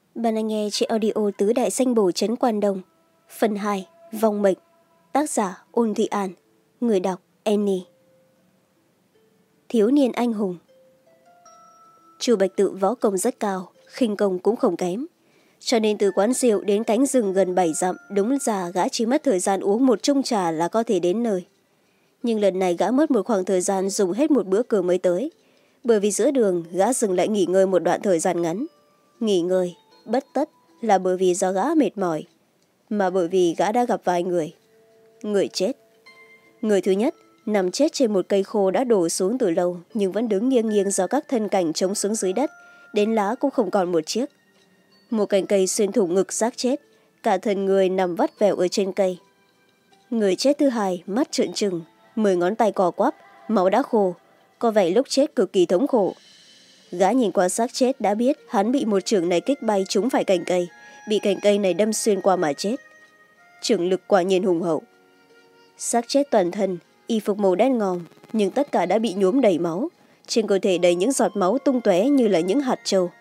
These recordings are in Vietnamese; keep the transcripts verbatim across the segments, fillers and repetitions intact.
Bạn đang nghe trên audio Tứ Đại Danh Bổ Trấn Quan Đông. Phần hai, Vong Mệnh. Tác giả Ôn Thị An. Người đọc Annie. Thiếu niên anh hùng. Chu Bạch Tự võ công rất cao, khinh công cũng không kém. Cho nên từ quán rượu đến cánh rừng gần bảy dặm, đúng ra gã chỉ mất thời gian uống một chung trà là có thể đến nơi. Nhưng lần này gã mất một khoảng thời gian dùng hết một bữa cơm mới tới. Bởi vì giữa đường gã dừng lại nghỉ ngơi một đoạn thời gian ngắn. Nghỉ ngơi bất tất là bởi vì do gã mệt mỏi, mà bởi vì gã đã gặp vài người. Người chết. Người thứ nhất nằm chết trên một cây khô đã đổ xuống từ lâu, nhưng vẫn đứng nghiêng nghiêng do các thân cành chống xuống dưới đất, đến lá cũng không còn một chiếc. Một cành cây xuyên thủng ngực xác chết, cả thân người nằm vắt vẻo ở trên cây. Người chết thứ hai mắt trợn trừng, mười ngón tay cò quắp, máu đã khô, có vẻ lúc chết cực kỳ thống khổ. Gã nhìn qua xác chết đã biết hắn bị một chưởng này kích bay trúng phải cành cây, bị cành cây này đâm xuyên qua mà chết. Chưởng lực quả nhiên hùng hậu. Xác chết toàn thân, y phục màu đen ngòm, nhưng tất cả đã bị nhuốm đầy máu, trên cơ thể đầy những giọt máu tung tóe như là những hạt trâu.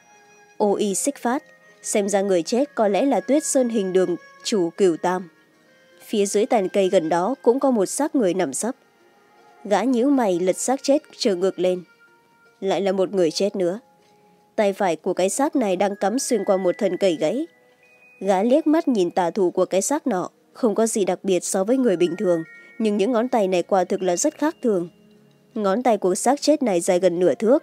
Ô y xích phát, xem ra người chết có lẽ là Tuyết Sơn Hình Đường chủ Cửu Tam. Phía dưới tàn cây gần đó cũng có một xác người nằm sấp. Gã nhíu mày lật xác chết trở ngược lên. Lại là một người chết nữa. Tay phải của cái xác này đang cắm xuyên qua một thân cây gãy. Gã liếc mắt nhìn tà thủ của cái xác nọ, không có gì đặc biệt so với người bình thường, nhưng những ngón tay này quả thực là rất khác thường. Ngón tay của xác chết này dài gần nửa thước.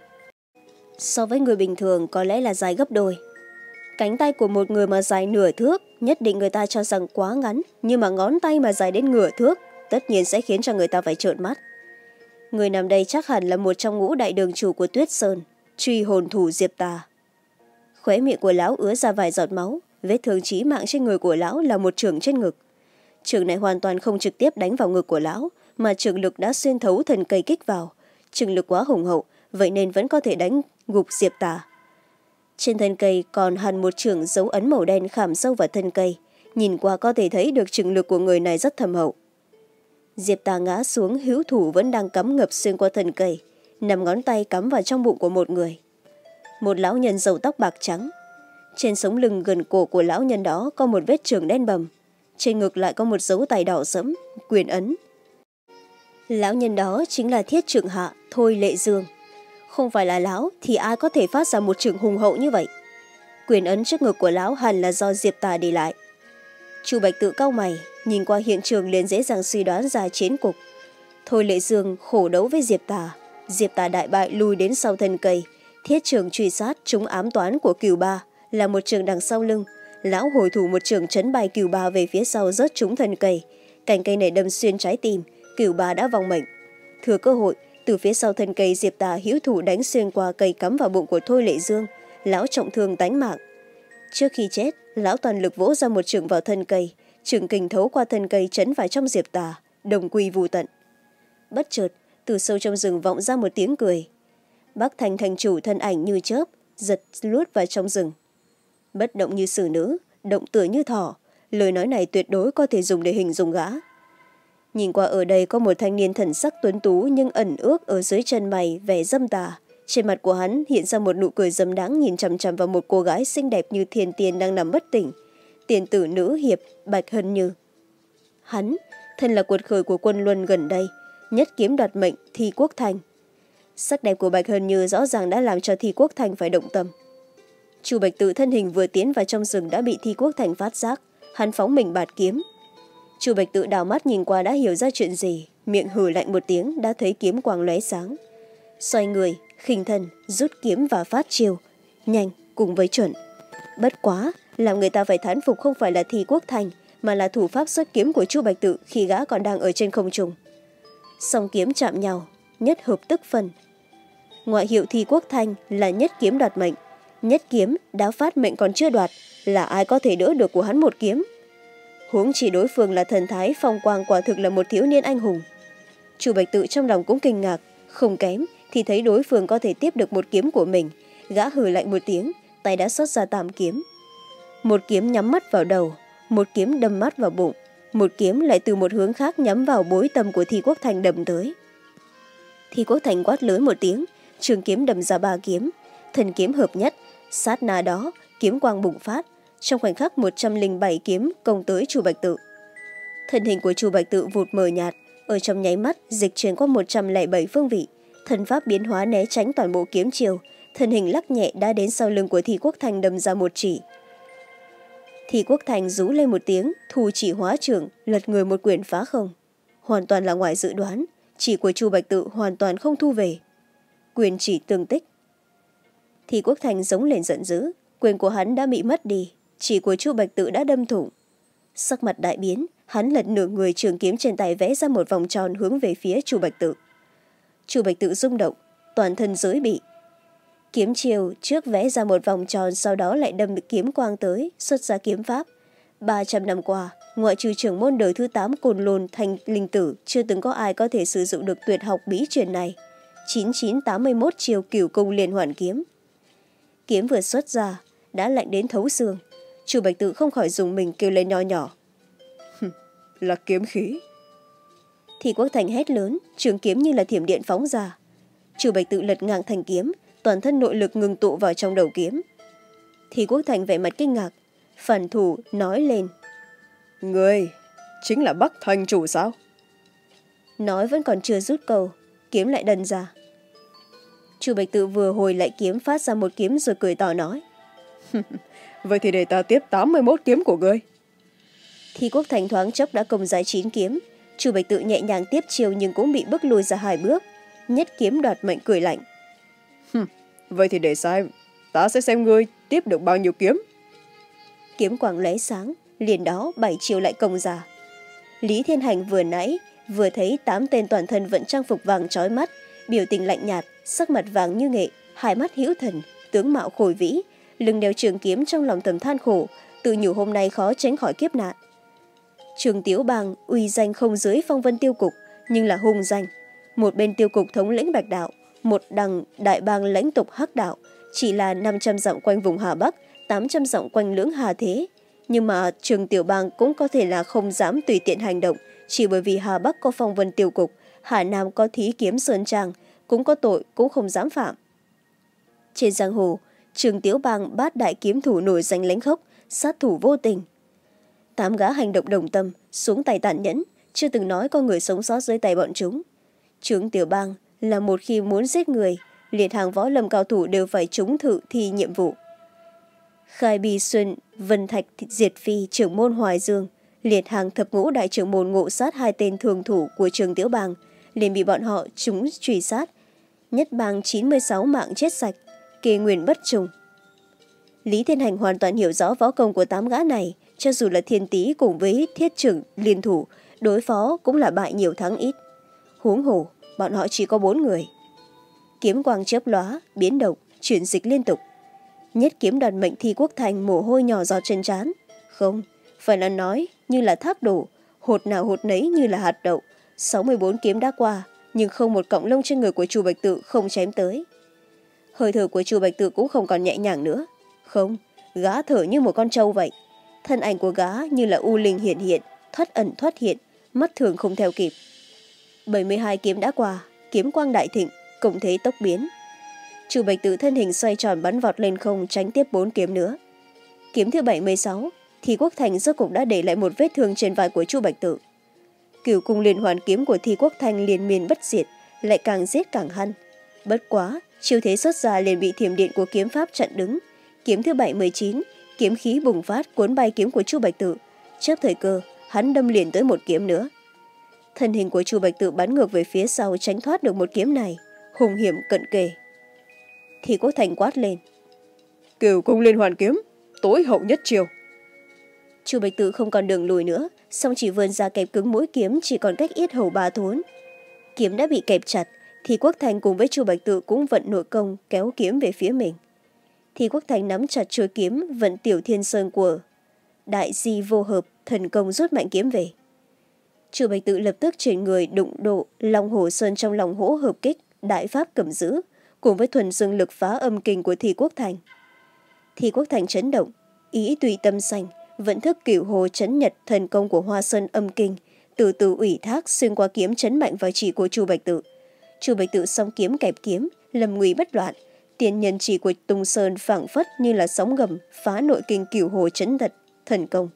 So với người bình thường có lẽ là dài gấp đôi. Cánh tay của một người mà dài nửa thước, nhất định người ta cho rằng quá ngắn, nhưng mà ngón tay mà dài đến nửa thước, tất nhiên sẽ khiến cho người ta phải trợn mắt. Người nằm đây chắc hẳn là một trong ngũ đại đường chủ của Tuyết Sơn, truy hồn thủ Diệp Tà. Khóe miệng của lão ứa ra vài giọt máu, vết thương chí mạng trên người của lão là một chưởng trên ngực. Chưởng này hoàn toàn không trực tiếp đánh vào ngực của lão, mà chưởng lực đã xuyên thấu thân cây kích vào. Chưởng lực quá hùng hậu, vậy nên vẫn có thể đánh gục Diệp Tà. Trên thân cây còn hằn một chưởng dấu ấn màu đen khảm sâu vào thân cây, nhìn qua có thể thấy được chưởng lực của người này rất thâm hậu. Diệp Tà ngã xuống, hữu thủ vẫn đang cắm ngập xuyên qua thân cây, nằm ngón tay cắm vào trong bụng của một người. Một lão nhân râu tóc bạc trắng. Trên sống lưng gần cổ của lão nhân đó có một vết chưởng đen bầm, trên ngực lại có một dấu tay đỏ sẫm, quyền ấn. Lão nhân đó chính là Thiết Trượng Hạ Thôi Lệ Dương. Không phải là lão thì ai có thể phát ra một chưởng hùng hậu như vậy. Quyền ấn trước ngực của lão hẳn là do Diệp Tà để lại. Chu Bạch Tự cau mày, nhìn qua hiện trường liền dễ dàng suy đoán ra chiến cục. Thôi Lệ Dương khổ đấu với Diệp Tà, Diệp Tà đại bại lùi đến sau thân cây. Thiết trường truy sát trúng ám toán của Cửu Ba là một trường đằng sau lưng. Lão hồi thủ một trường chấn bay Cửu Ba về phía sau, rớt trúng thân cây. Cành cây này đâm xuyên trái tim, Cửu Ba đã vong mệnh. Thừa cơ hội, từ phía sau thân cây Diệp Tà hữu thủ đánh xuyên qua cây cắm vào bụng của Thôi Lệ Dương. Lão trọng thương tánh mạng. Trước khi chết, lão toàn lực vỗ ra một trường vào thân cây, trường kình thấu qua thân cây chấn vào trong Diệp Tà, đồng quy vu tận. Bất chợt, từ sâu trong rừng vọng ra một tiếng cười. Bắc Thành thành chủ thân ảnh như chớp, giật luốt vào trong rừng. Bất động như xử nữ, động tựa như thỏ, lời nói này tuyệt đối có thể dùng để hình dung gã. Nhìn qua ở đây có một thanh niên thần sắc tuấn tú nhưng ẩn ước ở dưới chân mày vẻ dâm tà. Trên mặt của hắn hiện ra một nụ cười dâm đáng, nhìn chằm chằm vào một cô gái xinh đẹp như thiên tiên đang nằm bất tỉnh. Tiền tử nữ hiệp Bạch Hân Như. Hắn, thân là cuột khởi của quân Luân gần đây, nhất kiếm đoạt mệnh Thi Quốc Thành. Sắc đẹp của Bạch Hân Như rõ ràng đã làm cho Thi Quốc Thành phải động tâm. Chu Bạch Tự thân hình vừa tiến vào trong rừng đã bị Thi Quốc Thành phát giác, hắn phóng mình bạt kiếm. Chu Bạch Tự đảo mắt nhìn qua đã hiểu ra chuyện gì, miệng hừ lạnh một tiếng đã thấy kiếm quang lóe sáng. Xoay người, khinh thân, rút kiếm và phát chiêu, nhanh cùng với chuẩn. Bất quá, làm người ta phải thán phục không phải là Thi Quốc Thành, mà là thủ pháp xuất kiếm của Chu Bạch Tự khi gã còn đang ở trên không trung. Song kiếm chạm nhau, nhất hợp tức phân. Ngoại hiệu Thi Quốc Thành là nhất kiếm đoạt mệnh. Nhất kiếm đã phát mệnh còn chưa đoạt, là ai có thể đỡ được của hắn một kiếm. Huống chỉ đối phương là thần thái phong quang, quả thực là một thiếu niên anh hùng. Chu Bạch Tự trong lòng cũng kinh ngạc, không kém thì thấy đối phương có thể tiếp được một kiếm của mình. Gã hừ lạnh một tiếng, tay đã xuất ra tam kiếm. Một kiếm nhắm mắt vào đầu, một kiếm đâm mắt vào bụng, một kiếm lại từ một hướng khác nhắm vào bối tâm của Thi Quốc Thành đâm tới. Thi Quốc Thành quát lớn một tiếng, trường kiếm đâm ra ba kiếm, thần kiếm hợp nhất, Sát na đó, kiếm quang bùng phát, trong khoảnh khắc một trăm lẻ bảy kiếm công tới Chu Bạch Tự. Thân hình của Chu Bạch Tự vụt mờ nhạt, ở trong nháy mắt dịch chuyển qua một trăm lẻ bảy phương vị, thần pháp biến hóa né tránh toàn bộ kiếm chiều, thân hình lắc nhẹ đã đến sau lưng của Thi Quốc Thành đâm ra một chỉ. Thi Quốc Thành rú lên một tiếng, thu chỉ hóa trưởng, lật người một quyền phá không. Hoàn toàn là ngoài dự đoán, chỉ của Chu Bạch Tự hoàn toàn không thu về. Quyền chỉ tương tích. Thi Quốc Thành giống lên giận dữ, quyền của hắn đã bị mất đi, chỉ của Chu Bạch Tự đã đâm thủng. Sắc mặt đại biến, hắn lật nửa người, trường kiếm trên tay vẽ ra một vòng tròn hướng về phía Chu Bạch Tự. Chu Bạch Tự rung động, toàn thân giới bị. Kiếm chiều trước vẽ ra một vòng tròn, sau đó lại đâm kiếm quang tới, xuất ra kiếm pháp. ba trăm năm qua, ngoại trừ trưởng môn đời thứ tám Côn Lôn Thanh Linh Tử, chưa từng có ai có thể sử dụng được tuyệt học bí truyền này. chín chín tám mươi mốt chiều cửu cung liên hoàn kiếm. Kiếm vừa xuất ra, đã lạnh đến thấu xương. Chu Bạch Tự không khỏi dùng mình kêu lên nho nhỏ. Là kiếm khí. Thì Quốc Thành hét lớn, trường kiếm như là thiểm điện phóng ra. Chu Bạch Tự lật ngang thành kiếm, toàn thân nội lực ngừng tụ vào trong đầu kiếm. Thì Quốc Thành vẻ mặt kinh ngạc, phản thủ nói lên. Người chính là Bắc Thành chủ sao? Nói vẫn còn chưa rút câu, kiếm lại đần ra. Chu Bạch Tự vừa hồi lại kiếm, phát ra một kiếm rồi cười tỏ nói. Vậy thì để ta tiếp tám mươi mốt kiếm của ngươi. Thi Quốc Thành thoáng chốc đã công giải chín kiếm. Chu Bạch Tự nhẹ nhàng tiếp chiều nhưng cũng bị bức lùi ra hai bước. Nhất kiếm đoạt mệnh cười lạnh. Vậy thì để xem, ta sẽ xem ngươi tiếp được bao nhiêu kiếm. Kiếm quang lóe sáng, liền đó bảy chiều lại công ra. Lý Thiên Hành vừa nãy vừa thấy tám tên toàn thân vẫn trang phục vàng trói mắt, biểu tình lạnh nhạt, sắc mặt vàng như nghệ, hai mắt hữu thần, tướng mạo khôi vĩ, lưng đeo trường kiếm, trong lòng thầm than khổ, tự nhủ hôm nay khó tránh khỏi kiếp nạn. Trường Tiếu Bang uy danh không dưới Phong Vân Tiêu Cục, nhưng là hung danh. Một bên Tiêu Cục thống lĩnh Bạch Đạo, một đằng Đại Bang lãnh tục Hắc Đạo, chỉ là năm trăm dặm quanh vùng Hà Bắc, tám trăm dặm quanh lưỡng Hà Thế. Nhưng mà Trường Tiểu Bang cũng có thể là không dám tùy tiện hành động, chỉ bởi vì Hà Bắc có Phong Vân Tiêu Cục, Hà Nam có Thí Kiếm Sơn Trang, cũng có tội cũng không dám phạm. Trên giang hồ, Trường Tiếu Bang bát đại kiếm thủ nổi danh lãnh khốc, sát thủ vô tình. Tám gã hành động đồng tâm, xuống tay tàn nhẫn, chưa từng nói có người sống sót dưới tay bọn chúng. Trường Tiểu Bang là một khi muốn giết người, liệt hàng võ lâm cao thủ đều phải trúng thử thi nhiệm vụ. Khai Bi Xuân, Vân Thạch Diệt Phi, trưởng môn Hoài Dương, liệt hàng thập ngũ đại trưởng môn ngộ sát hai tên thường thủ của Trường Tiếu Bang, liền bị bọn họ chúng truy sát. Nhất bang chín mươi sáu mạng chết sạch, kê nguyên bất trùng. Lý Thiên Hành hoàn toàn hiểu rõ võ công của tám gã này, cho dù là Thiên Tý cùng với Thiết Trưởng liên thủ, đối phó cũng là bại nhiều thắng ít. Huống hồ, bọn họ chỉ có bốn người. Kiếm quang chớp lóa, biến động, chuyển dịch liên tục. Nhất kiếm đoạt mệnh Thi Quốc Thành mồ hôi nhỏ giọt trên trán. Không, phải là nói như là thác đổ, hột nào hột nấy như là hạt đậu. sáu mươi bốn kiếm đã qua, nhưng không một cọng lông trên người của Chu Bạch Tự không chém tới. Hơi thở của Chu Bạch Tự cũng không còn nhẹ nhàng nữa. Không, gã thở như một con trâu vậy. Thân ảnh của gã như là u linh hiện hiện, thoát ẩn thoát hiện, mắt thường không theo kịp. bảy mươi hai kiếm đã qua, kiếm quang đại thịnh, cộng thế tốc biến. Chu Bạch Tự thân hình xoay tròn bắn vọt lên không, tránh tiếp bốn kiếm nữa. Kiếm thứ bảy mươi sáu, Thi Quốc Thành rốt cục đã để lại một vết thương trên vai của Chu Bạch Tự. Cửu cung liên hoàn kiếm của Thi Quốc Thành liên miên bất diệt, lại càng giết càng hăng. Bất quá, chiêu thế xuất ra liền bị thiểm điện của kiếm pháp chặn đứng. Kiếm thứ bảy mươi chín, kiếm khí bùng phát cuốn bay kiếm của Chu Bạch Tự. Trước thời cơ, hắn đâm liền tới một kiếm nữa. Thân hình của Chu Bạch Tự bắn ngược về phía sau, tránh thoát được một kiếm này, hung hiểm cận kề. Thi Quốc Thành quát lên. Cửu cung liên hoàn kiếm, tối hậu nhất chiều. Chu Bạch Tự không còn đường lùi nữa, song chỉ vươn ra kẹp cứng mũi kiếm, chỉ còn cách yết hầu ba thốn. Kiếm đã bị kẹp chặt, Thi Quốc Thành cùng với Chu Bạch Tự cũng vận nội công kéo kiếm về phía mình. Thi Quốc Thành nắm chặt chuôi kiếm, vận Tiểu Thiên Sơn của Đại Di Vô Hợp, thần công rút mạnh kiếm về. Chu Bạch Tự lập tức chuyển người đụng độ Long Hồ Sơn trong lòng hỗ hợp kích, đại pháp cầm giữ, cùng với thuần dương lực phá âm kinh của Thi Quốc Thành. Thi Quốc Thành chấn động, ý tùy tâm sanh, vận thức cửu hồ chấn nhật thần công của Hoa Sơn âm kinh, từ từ ủy thác xuyên qua kiếm chấn mạnh vào chỉ của Chu Bạch Tự. Chu Bạch Tự song kiếm kẹp kiếm, lầm nguy bất loạn, Tiền nhân chỉ của Tung Sơn phảng phất như là sóng gầm phá nội kinh cửu hồ chấn tật thần công.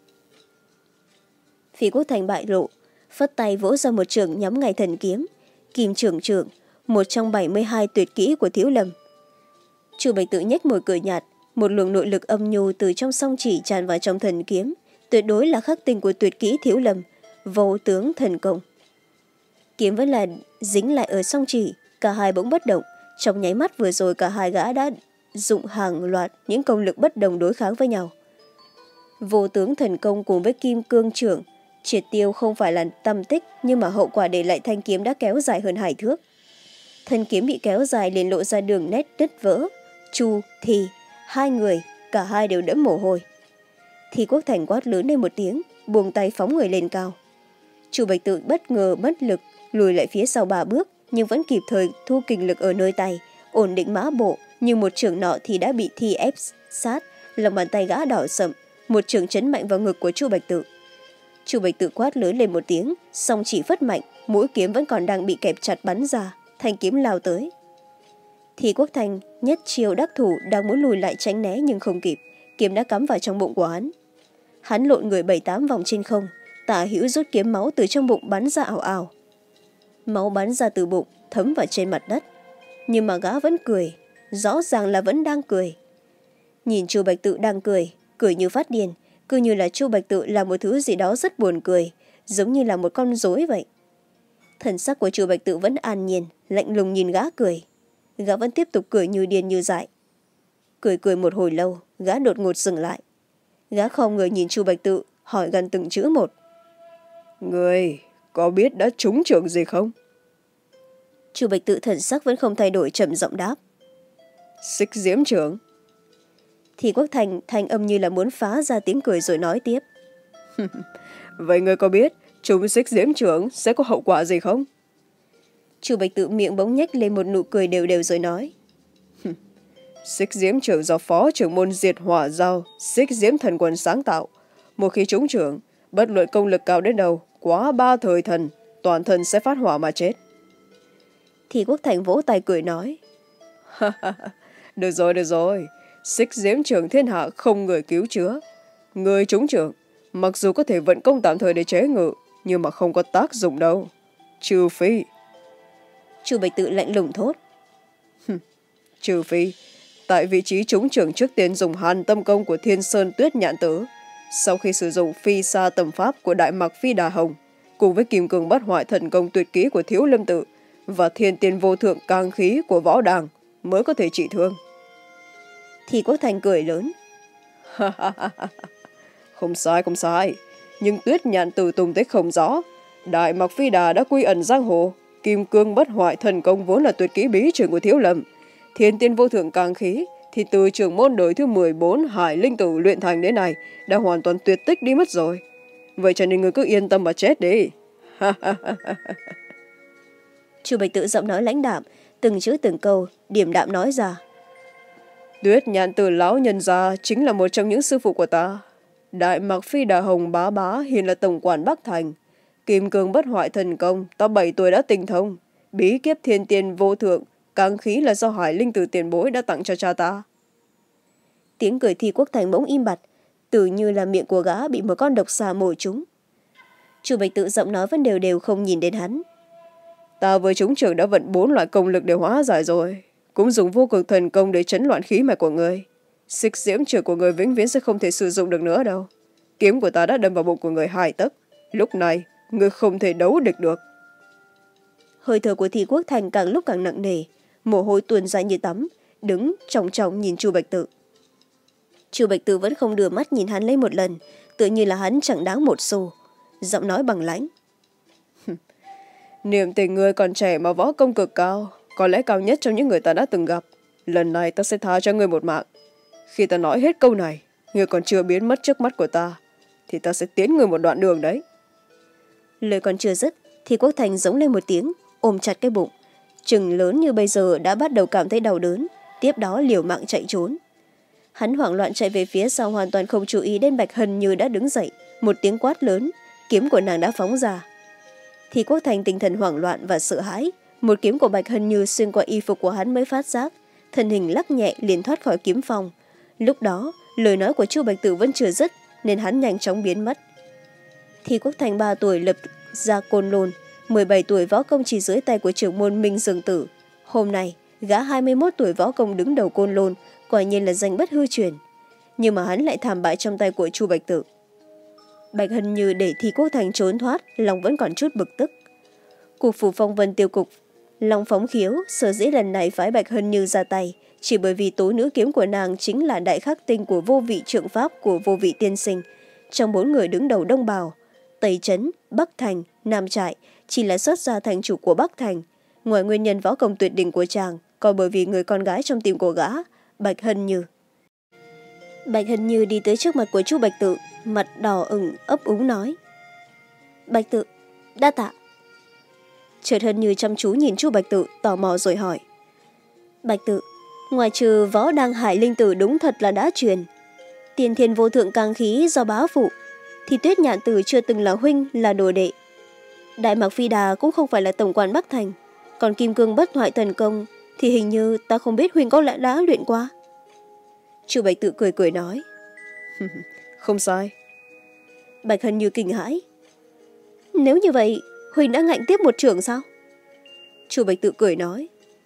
Phí Quốc Thành bại lộ, phất tay vỗ ra một trường nhắm ngay thần kiếm. Kim trưởng trưởng, một trong bảy mươi hai tuyệt kỹ của Thiếu Lâm. Chu Bạch Tự nhếch môi cười nhạt, một luồng nội lực âm nhu từ trong song chỉ tràn vào trong thần kiếm, tuyệt đối là khắc tinh của tuyệt kỹ Thiếu Lâm, vô tướng thần công. Kiếm vẫn là dính lại ở song chỉ, cả hai bỗng bất động. Trong nháy mắt vừa rồi cả hai gã đã dụng hàng loạt những công lực bất đồng đối kháng với nhau. Vô tướng thần công cùng với kim cương trưởng, triệt tiêu không phải là tâm tích, nhưng mà hậu quả để lại thanh kiếm đã kéo dài hơn hai thước. Thân kiếm bị kéo dài liền lộ ra đường nét đứt vỡ. Chu, Thì, hai người, cả hai đều đẫm mồ hôi. Thì Quốc Thành quát lớn lên một tiếng, buông tay phóng người lên cao. Chu Bạch Tự bất ngờ mất lực, lùi lại phía sau ba bước, nhưng vẫn kịp thời thu kình lực ở nơi tay, ổn định mã bộ, nhưng một trường nọ thì đã bị Thi ép sát, lòng bàn tay gã đỏ sậm, một trường chấn mạnh vào ngực của Chu Bạch Tự. Chu Bạch Tự quát lớn lên một tiếng, song chỉ phất mạnh, mũi kiếm vẫn còn đang bị kẹp chặt bắn ra, thanh kiếm lao tới. Thì Quốc Thành nhất chiêu đắc thủ, đang muốn lùi lại tránh né nhưng không kịp, kiếm đã cắm vào trong bụng của hắn. Hắn lộn người bảy tám vòng trên không, tả hữu rút kiếm máu từ trong bụng bắn ra ảo ảo. Máu bắn ra từ bụng, thấm vào trên mặt đất. Nhưng mà gã vẫn cười, rõ ràng là vẫn đang cười. Nhìn Chu Bạch Tự đang cười, cười như phát điên, cứ như là Chu Bạch Tự là một thứ gì đó rất buồn cười, giống như là một con rối vậy. Thần sắc của Chu Bạch Tự vẫn an nhiên, lạnh lùng nhìn gã cười. Gã vẫn tiếp tục cười như điên như dại. Cười cười một hồi lâu, gã đột ngột dừng lại. Gã không ngờ nhìn Chu Bạch Tự, hỏi gần từng chữ một. Người có biết đã trúng trưởng gì không? Chu Bạch Tự thần sắc vẫn không thay đổi, trầm giọng đáp. Xích diễm trưởng. Thì Quốc Thành thanh âm như là muốn phá ra tiếng cười rồi nói tiếp. Vậy người có biết trúng xích diễm trưởng sẽ có hậu quả gì không? Chu Bạch Tự miệng bỗng nhếch lên một nụ cười đều đều rồi nói. Xích diễm trưởng do phó trưởng môn diệt hỏa giao xích diễm thần quân sáng tạo. Một khi trúng trưởng, bất luận công lực cao đến đâu, quá ba thời thần, toàn thân sẽ phát hỏa mà chết. Thì Quốc Thành vỗ tay cười nói. Được rồi, được rồi. Xích diễm trưởng thiên hạ không người cứu chữa. Người trúng trưởng, mặc dù có thể vận công tạm thời để chế ngự, nhưng mà không có tác dụng đâu. Trừ phi. Chu Bạch Tự lạnh lùng thốt. Trừ phi, tại vị trí trúng trưởng trước tiên dùng hàn tâm công của Thiên Sơn Tuyết Nhạn Tử, sau khi sử dụng phi sa tầm pháp của Đại Mạc Phi Đà Hồng, cùng với kim cường bát hoại thần công tuyệt kỹ của Thiếu Lâm Tự và thiên tiên vô thượng cang khí của Võ Đàng mới có thể trị thương. Thì Quốc Thành cười lớn. Không sai, không sai. Nhưng Tuyết Nhạn Tử tung tích không rõ. Đại Mạc Phi Đà đã quy ẩn giang hồ. Kim cương bất hoại thần công vốn là tuyệt kỹ bí truyền của Thiếu Lâm. Thiên tiên vô thượng cang khí thì từ trưởng môn đời thứ mười bốn Hải Linh Tử luyện thành đến này đã hoàn toàn tuyệt tích đi mất rồi. Vậy cho nên người cứ yên tâm mà chết đi. Chu Bạch Tự giọng nói lãnh đạm, từng chữ từng câu điềm đạm nói ra. Tuyết Nhạn Tử lão nhân gia chính là một trong những sư phụ của ta. Đại Mạc Phi Đà Hồng bá bá hiện là tổng quản Bắc Thành. Kim cương bất hoại thần công ta bảy tuổi đã tinh thông. Bí kiếp thiên tiên vô thượng cang khí là do Hải Linh Tử tiền bối đã tặng cho cha ta. Tiếng cười Thi Quốc Thành bỗng im bặt, tự như là miệng của gã bị một con độc xà mồi trúng. Chu Bạch Tự giọng nói vẫn đều đều không nhìn đến hắn. Ta với chúng trưởng đã vận bốn loại công lực để hóa giải rồi, cũng dùng vô cực thần công để chấn loạn khí mạch của người. Xích diễm trưởng của người vĩnh viễn sẽ không thể sử dụng được nữa đâu. Kiếm của ta đã đâm vào bụng của người hai tấc. Lúc này người không thể đấu địch được. Hơi thở của Thi Quốc Thành càng lúc càng nặng nề, mồ hôi tuôn ra như tắm, đứng trọng trọng nhìn Chu Bạch Tự. Chu Bạch Tự vẫn không đưa mắt nhìn hắn lấy một lần, tự như là hắn chẳng đáng một xu, giọng nói bằng lãnh. Niềm tình người còn trẻ mà võ công cực cao, có lẽ cao nhất trong những người ta đã từng gặp. Lần này ta sẽ tha cho người một mạng. Khi ta nói hết câu này, người còn chưa biến mất trước mắt của ta, thì ta sẽ tiến người một đoạn đường đấy. Lời còn chưa dứt thì Quốc Thành giống lên một tiếng, ôm chặt cái bụng. Trừng lớn như bây giờ đã bắt đầu cảm thấy đau đớn, tiếp đó liều mạng chạy trốn. Hắn hoảng loạn chạy về phía sau, hoàn toàn không chú ý đến Bạch Hân Như đã đứng dậy, một tiếng quát lớn, kiếm của nàng đã phóng ra. Thì Quốc Thành tinh thần hoảng loạn và sợ hãi, một kiếm của Bạch Hân Như xuyên qua y phục của hắn mới phát giác, thân hình lắc nhẹ liền thoát khỏi kiếm phòng. Lúc đó lời nói của Chu Bạch Tự vẫn chưa dứt nên hắn nhanh chóng biến mất. Thi Quốc Thành ba tuổi lập ra Côn Lôn, mười bảy tuổi võ công chỉ dưới tay của trưởng môn Minh Dương Tử. Hôm nay gã hai mươi mốt tuổi võ công đứng đầu Côn Lôn, quả nhiên là danh bất hư truyền. Nhưng mà hắn lại thảm bại trong tay của Chu Bạch Tự. Bạch Hân Như để Thi Quốc Thành trốn thoát, lòng vẫn còn chút bực tức. Cục phủ phong vân tiêu cục Long Phóng Khiếu sở dĩ lần này phái Bạch Hân Như ra tay chỉ bởi vì tố nữ kiếm của nàng chính là đại khắc tinh của vô vị trượng pháp của vô vị tiên sinh. Trong bốn người đứng đầu Đông Bào, Tây Trấn, Bắc Thành, Nam Trại chỉ là xuất gia thành chủ của Bắc Thành. Ngoài nguyên nhân võ công tuyệt đỉnh của chàng, còn bởi vì người con gái trong tim của gã, Bạch Hân Như. Bạch Hân Như đi tới trước mặt của Chu Bạch Tự, mặt đỏ ửng ấp úng nói: Bạch Tự, đa tạ. Chợt Hân Như chăm chú nhìn Chu Bạch Tự, tò mò rồi hỏi: Bạch Tự, ngoài trừ võ đăng hải linh tử đúng thật là đã truyền, tiên thiên vô thượng càng khí do bá phụ, thì Tuyết Nhạn Tử chưa từng là huynh, là đồ đệ. Đại Mạc Phi Đà cũng không phải là tổng quản Bắc Thành, còn kim cương bất hoại thần công thì hình như ta không biết huynh có lẽ đã luyện qua. Chu Bạch Tự cười cười nói: Không sai. Bạch Hân Như kinh hãi: Nếu như vậy huynh đã ngạnh tiếp một trường sao? Chu Bạch Tự cười nói: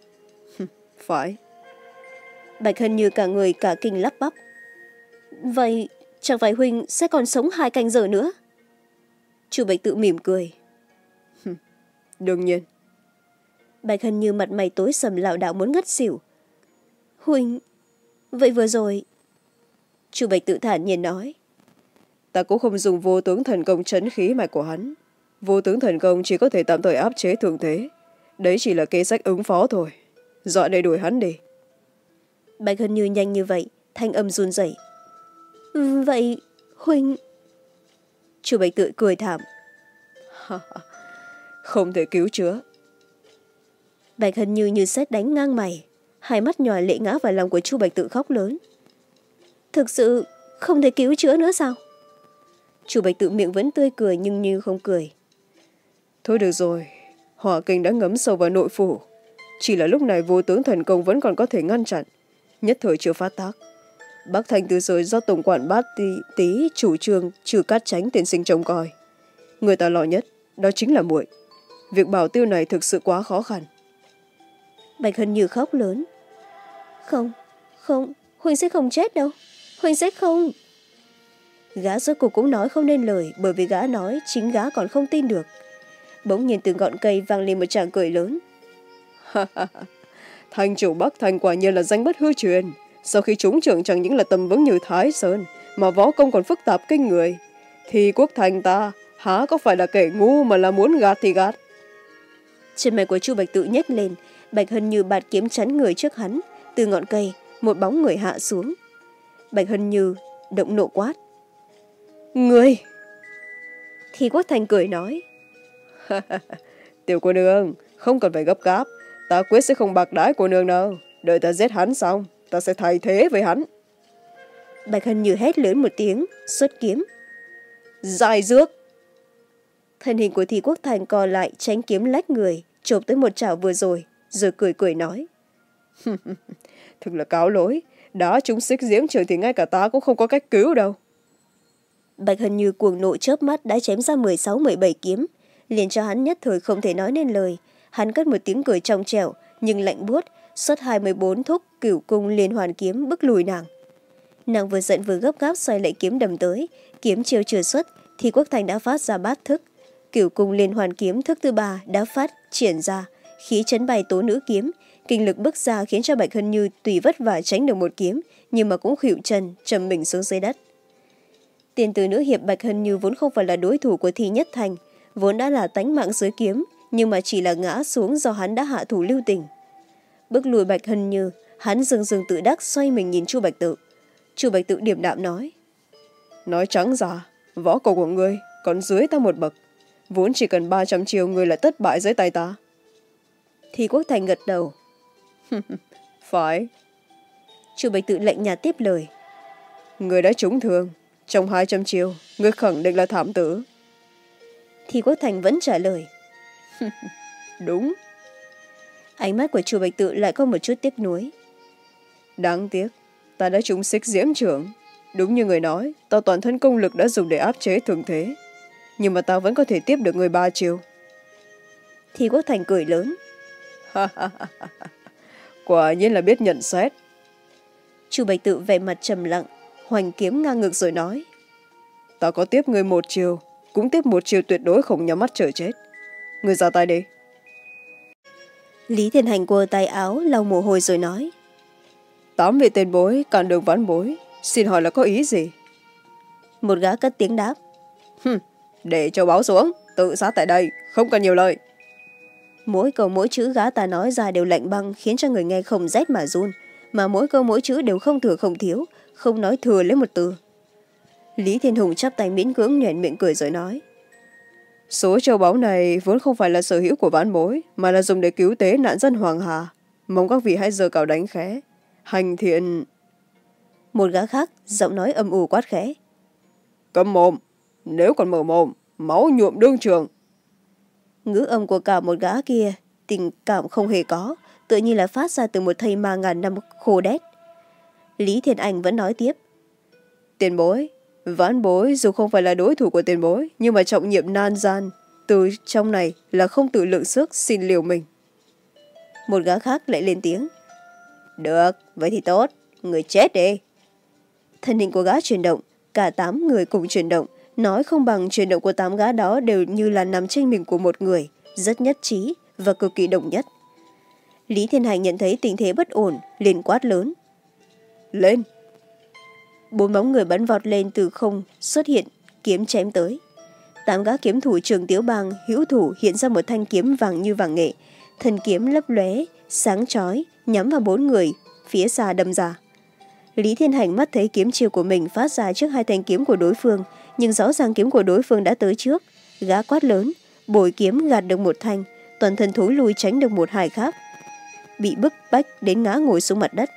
Phải. Bạch Hân Như cả người cả kinh lắp bắp: Vậy chẳng phải huynh sẽ còn sống hai canh giờ nữa? Chu Bạch Tự mỉm cười: Đương nhiên. Bạch Hân Như mặt mày tối sầm lảo đảo muốn ngất xỉu. Huynh, vậy vừa rồi... Chu Bạch Tự thản nhiên nói: Ta cũng không dùng vô tướng thần công trấn khí mạch của hắn. Vô tướng thần công chỉ có thể tạm thời áp chế thường thế. Đấy chỉ là kế sách ứng phó thôi. Dọa đầy đuổi hắn đi. Bạch Hân Như nhanh như vậy, thanh âm run rẩy. Vậy huynh... Chu Bạch Tự cười thảm: Không thể cứu chữa. Bạch Hân Như như sét đánh ngang mày, hai mắt nhòa lệ ngã vào lòng của Chu Bạch Tự khóc lớn. Thực sự không thể cứu chữa nữa sao? Chu Bạch Tự miệng vẫn tươi cười nhưng như không cười. Thôi được rồi, hỏa kinh đã ngấm sâu vào nội phủ. Chỉ là lúc này vô tướng thần công vẫn còn có thể ngăn chặn, nhất thời chưa phát tác. Bắc Thành từ rồi do tổng quản Bát Tý, Tý chủ trương trừ Cát Chánh tiên sinh trông coi. Người ta lo nhất đó chính là muội. Việc bảo tiêu này thực sự quá khó khăn. Bạch Hân Như khóc lớn: Không, không, huynh sẽ không chết đâu. Huynh sẽ không. Gã rốt cuộc cũng nói không nên lời, bởi vì gã nói chính gã còn không tin được. Bỗng nhiên từ ngọn cây vang lên một tràng cười lớn. Thành chủ Bắc Thành quả nhiên là danh bất hư truyền. Sau khi trúng trưởng chẳng những là tầm vững như Thái Sơn, mà võ công còn phức tạp kinh người. Thì Quốc Thành ta há có phải là kẻ ngu mà là muốn gạt thì gạt. Trên mặt của Chu Bạch Tự nhếch lên. Bạch Hân Như bạt kiếm chắn người trước hắn. Từ ngọn cây một bóng người hạ xuống. Bạch Hân Như động nộ quát: Người! Thì Quốc Thành cười nói: Tiểu cô nương, không cần phải gấp gáp. Ta quyết sẽ không bạc đãi cô nương đâu. Đợi ta giết hắn xong, ta sẽ thay thế với hắn. Bạch Hân Như hét lớn một tiếng, xuất kiếm. Dài dước! Thân hình của Thi Quốc Thành co lại, tránh kiếm lách người, chộp tới một chảo vừa rồi, rồi cười cười nói: Thực là cáo lỗi. Đã trúng xích giếng trời thì ngay cả ta cũng không có cách cứu đâu. Bạch Hân Như cuồng nộ chớp mắt đã chém ra mười sáu mười bảy kiếm, liền cho hắn nhất thời không thể nói nên lời. Hắn cất một tiếng cười trong trẻo nhưng lạnh buốt, xuất hai mươi bốn thúc cửu cung liên hoàn kiếm bức lùi nàng. Nàng vừa giận vừa gấp gáp xoay lại kiếm đầm tới, kiếm chiêu chưa xuất thì Quốc Thành đã phát ra bát thức. Cửu cung liên hoàn kiếm thức thứ ba đã phát triển ra, khí chấn bay tố nữ kiếm, kinh lực bức ra khiến cho Bạch Hân Như tùy vất vả tránh được một kiếm, nhưng mà cũng khuỵu chân trầm mình xuống dưới đất. Tiền tử nữ hiệp Bạch Hân Như vốn không phải là đối thủ của Thi Nhất Thành, vốn đã là tánh mạng dưới kiếm, nhưng mà chỉ là ngã xuống do hắn đã hạ thủ lưu tình. Bước lùi Bạch Hân Như, hắn dừng dừng tự đắc xoay mình nhìn Chu Bạch Tự. Chu Bạch Tự điềm đạm nói: Nói trắng ra, võ công của ngươi còn dưới ta một bậc. Vốn chỉ cần ba trăm chiều ngươi là tất bại dưới tay ta. Thì Quốc Thành gật đầu: Phải. Chu Bạch Tự lạnh nhạt tiếp lời: Ngươi đã trúng thương. Trong hai trăm chiều, ngươi khẳng định là thảm tử. Thì Quốc Thành vẫn trả lời: Đúng. Ánh mắt của Chu Bạch Tự lại có một chút tiếc nuối. Đáng tiếc, ta đã trúng xích diễm trưởng. Đúng như người nói, ta toàn thân công lực đã dùng để áp chế thường thế. Nhưng mà ta vẫn có thể tiếp được người ba chiều. Thi Quốc Thành cười lớn. Quả nhiên là biết nhận xét. Chu Bạch Tự vẻ mặt trầm lặng, hoành kiếm ngang ngực rồi nói. Ta có tiếp người một chiều, cũng tiếp một chiều tuyệt đối không nhắm mắt chờ chết. Người ra tay đi. Lý Thiên Hành quơ tay áo, lau mồ hôi rồi nói. Tám vị tiền bối, cản đường vãn bối, xin hỏi là có ý gì? Một gã cất tiếng đáp. Hừm, để châu báu xuống, tự sát tại đây, không cần nhiều lời. Mỗi câu mỗi chữ gã ta nói ra đều lạnh băng, khiến cho người nghe không rét mà run, mà mỗi câu mỗi chữ đều không thừa không thiếu, không nói thừa lấy một từ. Lý Thiên Hùng chắp tay miễn cưỡng nhoẻn miệng cười rồi nói. Số châu báu này vốn không phải là sở hữu của vãn bối, mà là dùng để cứu tế nạn dân Hoàng Hà. Mong các vị hãy giơ cào đánh khẽ. Hành thiện. Một gã khác, giọng nói âm ù quát khẽ. Câm mồm, nếu còn mở mồm, máu nhuộm đương trường. Ngữ âm của cả một gã kia, tình cảm không hề có, tự nhiên là phát ra từ một thây ma ngàn năm khô đét. Lý Thiên Anh vẫn nói tiếp. Tiền bối, vãn bối dù không phải là đối thủ của tiền bối, nhưng mà trọng nhiệm nan gian, từ trong này là không tự lượng sức xin liều mình. Một gã khác lại lên tiếng. Được, vậy thì tốt, người chết đi. Thân hình của gã chuyển động, cả tám người cùng chuyển động, nói không bằng chuyển động của tám gã đó đều như là nằm trên mình của một người, rất nhất trí và cực kỳ đồng nhất. Lý Thiên Hành nhận thấy tình thế bất ổn, liền quát lớn. Lên! Bốn bóng người bắn vọt lên từ không xuất hiện, kiếm chém tới. Tám gã kiếm thủ Trường Tiếu Bang hữu thủ hiện ra một thanh kiếm vàng như vàng nghệ, thân kiếm lấp lóe, sáng chói, nhắm vào bốn người, phía xa đâm ra. Lý Thiên Hành mắt thấy kiếm chiêu của mình phát ra trước hai thanh kiếm của đối phương, nhưng rõ ràng kiếm của đối phương đã tới trước. Gã quát lớn, bội kiếm gạt được một thanh, toàn thân thối lui tránh được một hài khác, bị bức bách đến ngã ngồi xuống mặt đất.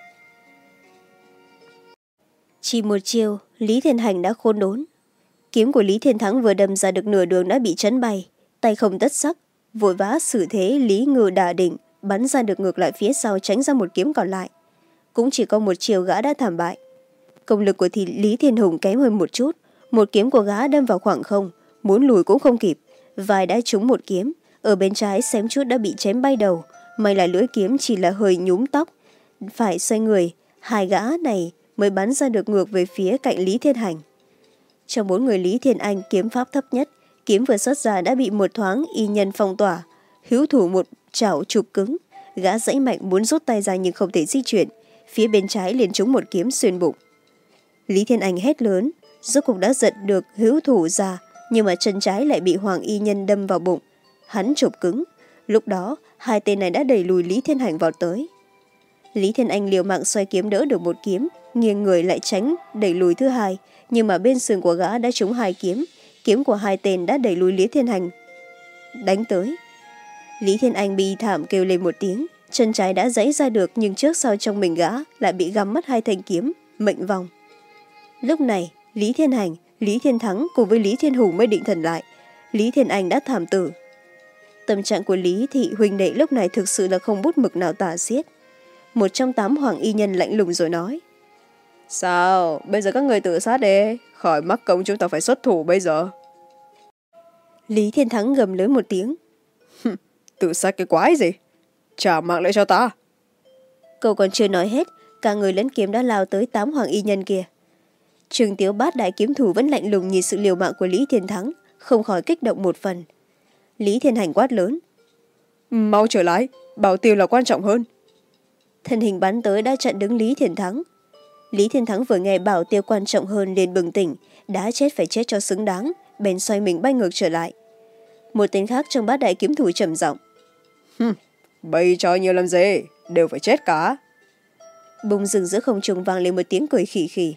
Chỉ một chiêu, Lý Thiên Hành đã khôn đốn. Kiếm của Lý Thiên Thắng vừa đâm ra được nửa đường đã bị chấn bay, tay không tất sắc, vội vã xử thế Lý Ngư đả đỉnh, bắn ra được ngược lại phía sau tránh ra một kiếm còn lại. Cũng chỉ có một chiều gã đã thảm bại. Công lực của thì Lý Thiên Hùng kém hơn một chút, một kiếm của gã đâm vào khoảng không, muốn lùi cũng không kịp, vai đã trúng một kiếm, ở bên trái xém chút đã bị chém bay đầu, may là lưỡi kiếm chỉ là hơi nhúm tóc, phải xoay người, hai gã này mới bắn ra được ngược về phía cạnh Lý Thiên Hành. Trong bốn người Lý Thiên Anh kiếm pháp thấp nhất, kiếm vừa xuất ra đã bị một thoáng y nhân phong tỏa, hữu thủ một chảo chụp cứng, gã giãy mạnh muốn rút tay ra nhưng không thể di chuyển, phía bên trái liền trúng một kiếm xuyên bụng. Lý Thiên Anh hét lớn, rốt cục đã giật được hữu thủ ra, nhưng mà chân trái lại bị Hoàng y nhân đâm vào bụng, hắn chụp cứng. Lúc đó hai tên này đã đẩy lùi Lý Thiên Hành vào tới. Lý Thiên Anh liều mạng xoay kiếm đỡ được một kiếm, nghiêng người lại tránh đẩy lùi thứ hai, nhưng mà bên sườn của gã đã trúng hai kiếm, kiếm của hai tên đã đẩy lùi Lý Thiên Hành đánh tới. Lý Thiên Anh bị thảm kêu lên một tiếng, chân trái đã giãy ra được nhưng trước sau trong mình gã lại bị găm mất hai thanh kiếm, mệnh vong. Lúc này Lý Thiên Hành, Lý Thiên Thắng cùng với Lý Thiên Hùng mới định thần lại, Lý Thiên Anh đã thảm tử. Tâm trạng của Lý thị huynh đệ lúc này thực sự là không bút mực nào tả xiết. Một trong tám hoàng y nhân lạnh lùng rồi nói. Sao, bây giờ các người tự sát đi, khỏi mắc công chúng ta phải xuất thủ bây giờ. Lý Thiên Thắng gầm lớn một tiếng. Tự sát cái quái gì? Trả mạng lại cho ta. Câu còn chưa nói hết, cả người lẫn kiếm đã lao tới tám hoàng y nhân kia. Trường Tiếu Bát đại kiếm thủ vẫn lạnh lùng nhìn sự liều mạng của Lý Thiên Thắng, không khỏi kích động một phần. Lý Thiên Hành quát lớn. Mau trở lại, bảo tiêu là quan trọng hơn. Thân hình bắn tới đã chặn đứng Lý Thiên Thắng. Lý Thiên Thắng vừa nghe bảo tiêu quan trọng hơn liền bừng tỉnh, đã chết phải chết cho xứng đáng, bèn xoay mình bay ngược trở lại. Một tên khác trong bát đại kiếm thủ trầm giọng. Hừm, bây cho nhiều làm gì, đều phải chết cả. Bùng rừng giữa không trung vang lên một tiếng cười khỉ khỉ.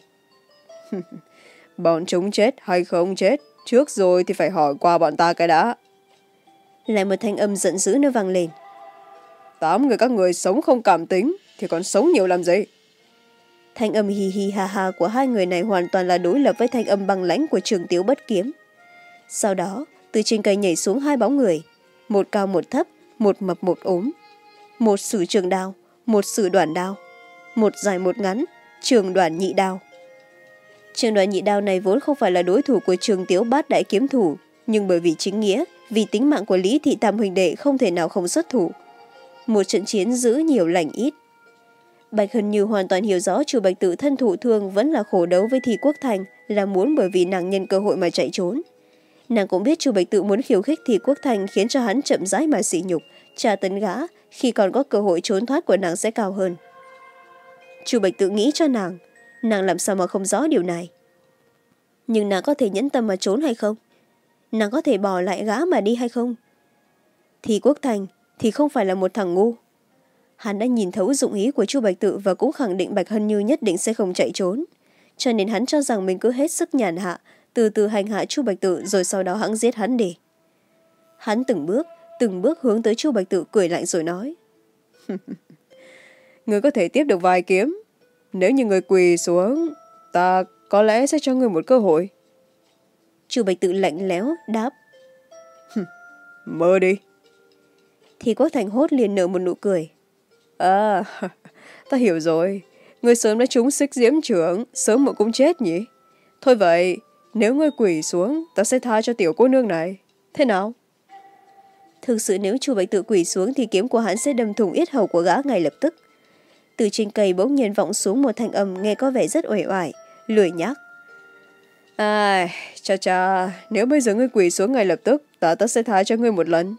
Bọn chúng chết hay không chết, trước rồi thì phải hỏi qua bọn ta cái đã. Lại một thanh âm giận dữ nữa vang lên. Tám người các người sống không cảm tính thì còn sống nhiều làm gì? Thanh âm hi hi ha ha của hai người này hoàn toàn là đối lập với thanh âm băng lãnh của Trường Tiếu Bất Kiếm. Sau đó, từ trên cây nhảy xuống hai bóng người, một cao một thấp, một mập một ốm. Một sử trường đao, một sử đoạn đao. một dài một ngắn, Trường Đoàn Nhị Đao. Trường Đoàn Nhị Đao này vốn không phải là đối thủ của Trường Tiếu Bát Đại Kiếm Thủ, nhưng bởi vì chính nghĩa, vì tính mạng của Lý Thị Tam huynh đệ không thể nào không xuất thủ. Một trận chiến giữ nhiều lành ít. Bạch Hân Như hoàn toàn hiểu rõ Chu Bạch Tự thân thụ thương vẫn là khổ đấu với Thi Quốc Thành, là muốn bởi vì nàng nhân cơ hội mà chạy trốn. Nàng cũng biết Chu Bạch Tự muốn khiêu khích Thi Quốc Thành khiến cho hắn chậm rãi mà sỉ nhục, tra tấn gã, khi còn có cơ hội trốn thoát của nàng sẽ cao hơn. Chu Bạch Tự nghĩ cho nàng, nàng làm sao mà không rõ điều này. Nhưng nàng có thể nhẫn tâm mà trốn hay không? Nàng có thể bỏ lại gã mà đi hay không? Thi Quốc Thành thì không phải là một thằng ngu. Hắn đã nhìn thấu dụng ý của Chu Bạch Tự và cũng khẳng định Bạch Hân Như nhất định sẽ không chạy trốn. Cho nên hắn cho rằng mình cứ hết sức nhàn hạ, từ từ hành hạ Chu Bạch Tự rồi sau đó hãng giết hắn đi. Hắn từng bước, từng bước hướng tới Chu Bạch Tự cười lạnh rồi nói. Người có thể tiếp được vài kiếm. Nếu như người quỳ xuống, ta có lẽ sẽ cho người một cơ hội. Chu Bạch Tự lạnh lẽo đáp. Mơ đi. Thì Quốc Thành hốt liền nở một nụ cười. À, ta hiểu rồi. Người sớm đã trúng xích diễm trưởng, sớm muộn cũng chết nhỉ. Thôi vậy, nếu ngươi quỳ xuống, ta sẽ tha cho tiểu cô nương này. Thế nào? Thực sự nếu Chu Bạch Tự quỳ xuống thì kiếm của hắn sẽ đâm thủng yết hầu của gã ngay lập tức. Từ trên cây bỗng nhiên vọng xuống một thanh âm nghe có vẻ rất uể oải, lười nhác. À, cha cha, nếu bây giờ ngươi quỳ xuống ngay lập tức, ta ta sẽ tha cho ngươi một lần.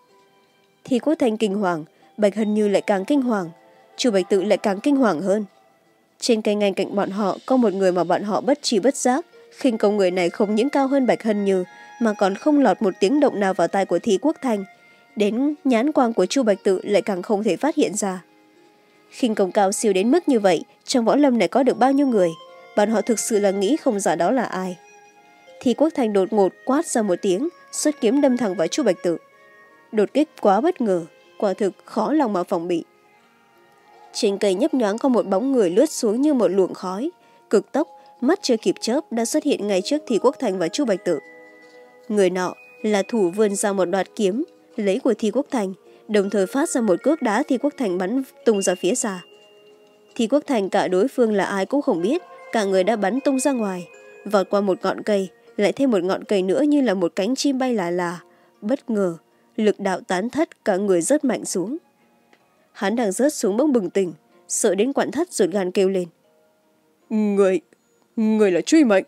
Thì Quốc Thành kinh hoàng, Bạch Hân Như lại càng kinh hoàng, Chu Bạch Tự lại càng kinh hoàng hơn. Trên cây ngay cạnh bọn họ có một người mà bọn họ bất tri bất giác, khinh công người này không những cao hơn Bạch Hân Như mà còn không lọt một tiếng động nào vào tai của Thi Quốc Thành, đến nhãn quang của Chu Bạch Tự lại càng không thể phát hiện ra. Khinh công cao siêu đến mức như vậy, trong võ lâm này có được bao nhiêu người, bọn họ thực sự là nghĩ không ra đó là ai. Thi Quốc Thành đột ngột quát ra một tiếng, xuất kiếm đâm thẳng vào Chu Bạch Tự. Đột kích quá bất ngờ, quả thực khó lòng mà phòng bị. Trên cây nhấp nhoáng có một bóng người lướt xuống như một luồng khói, cực tốc, mắt chưa kịp chớp đã xuất hiện ngay trước Thi Quốc Thành và Chu Bạch Tự. Người nọ là thủ vươn ra một đoạt kiếm, lấy của Thi Quốc Thành, đồng thời phát ra một cước đá Thi Quốc Thành bắn tung ra phía xa. Thi Quốc Thành cả đối phương là ai cũng không biết, cả người đã bắn tung ra ngoài, vọt qua một ngọn cây, lại thêm một ngọn cây nữa như là một cánh chim bay là là. Bất ngờ, lực đạo tán thất, cả người rớt mạnh xuống. Hắn đang rớt xuống bỗng bừng tỉnh, sợ đến quặn thắt ruột gan kêu lên. Người, người là Truy Mệnh.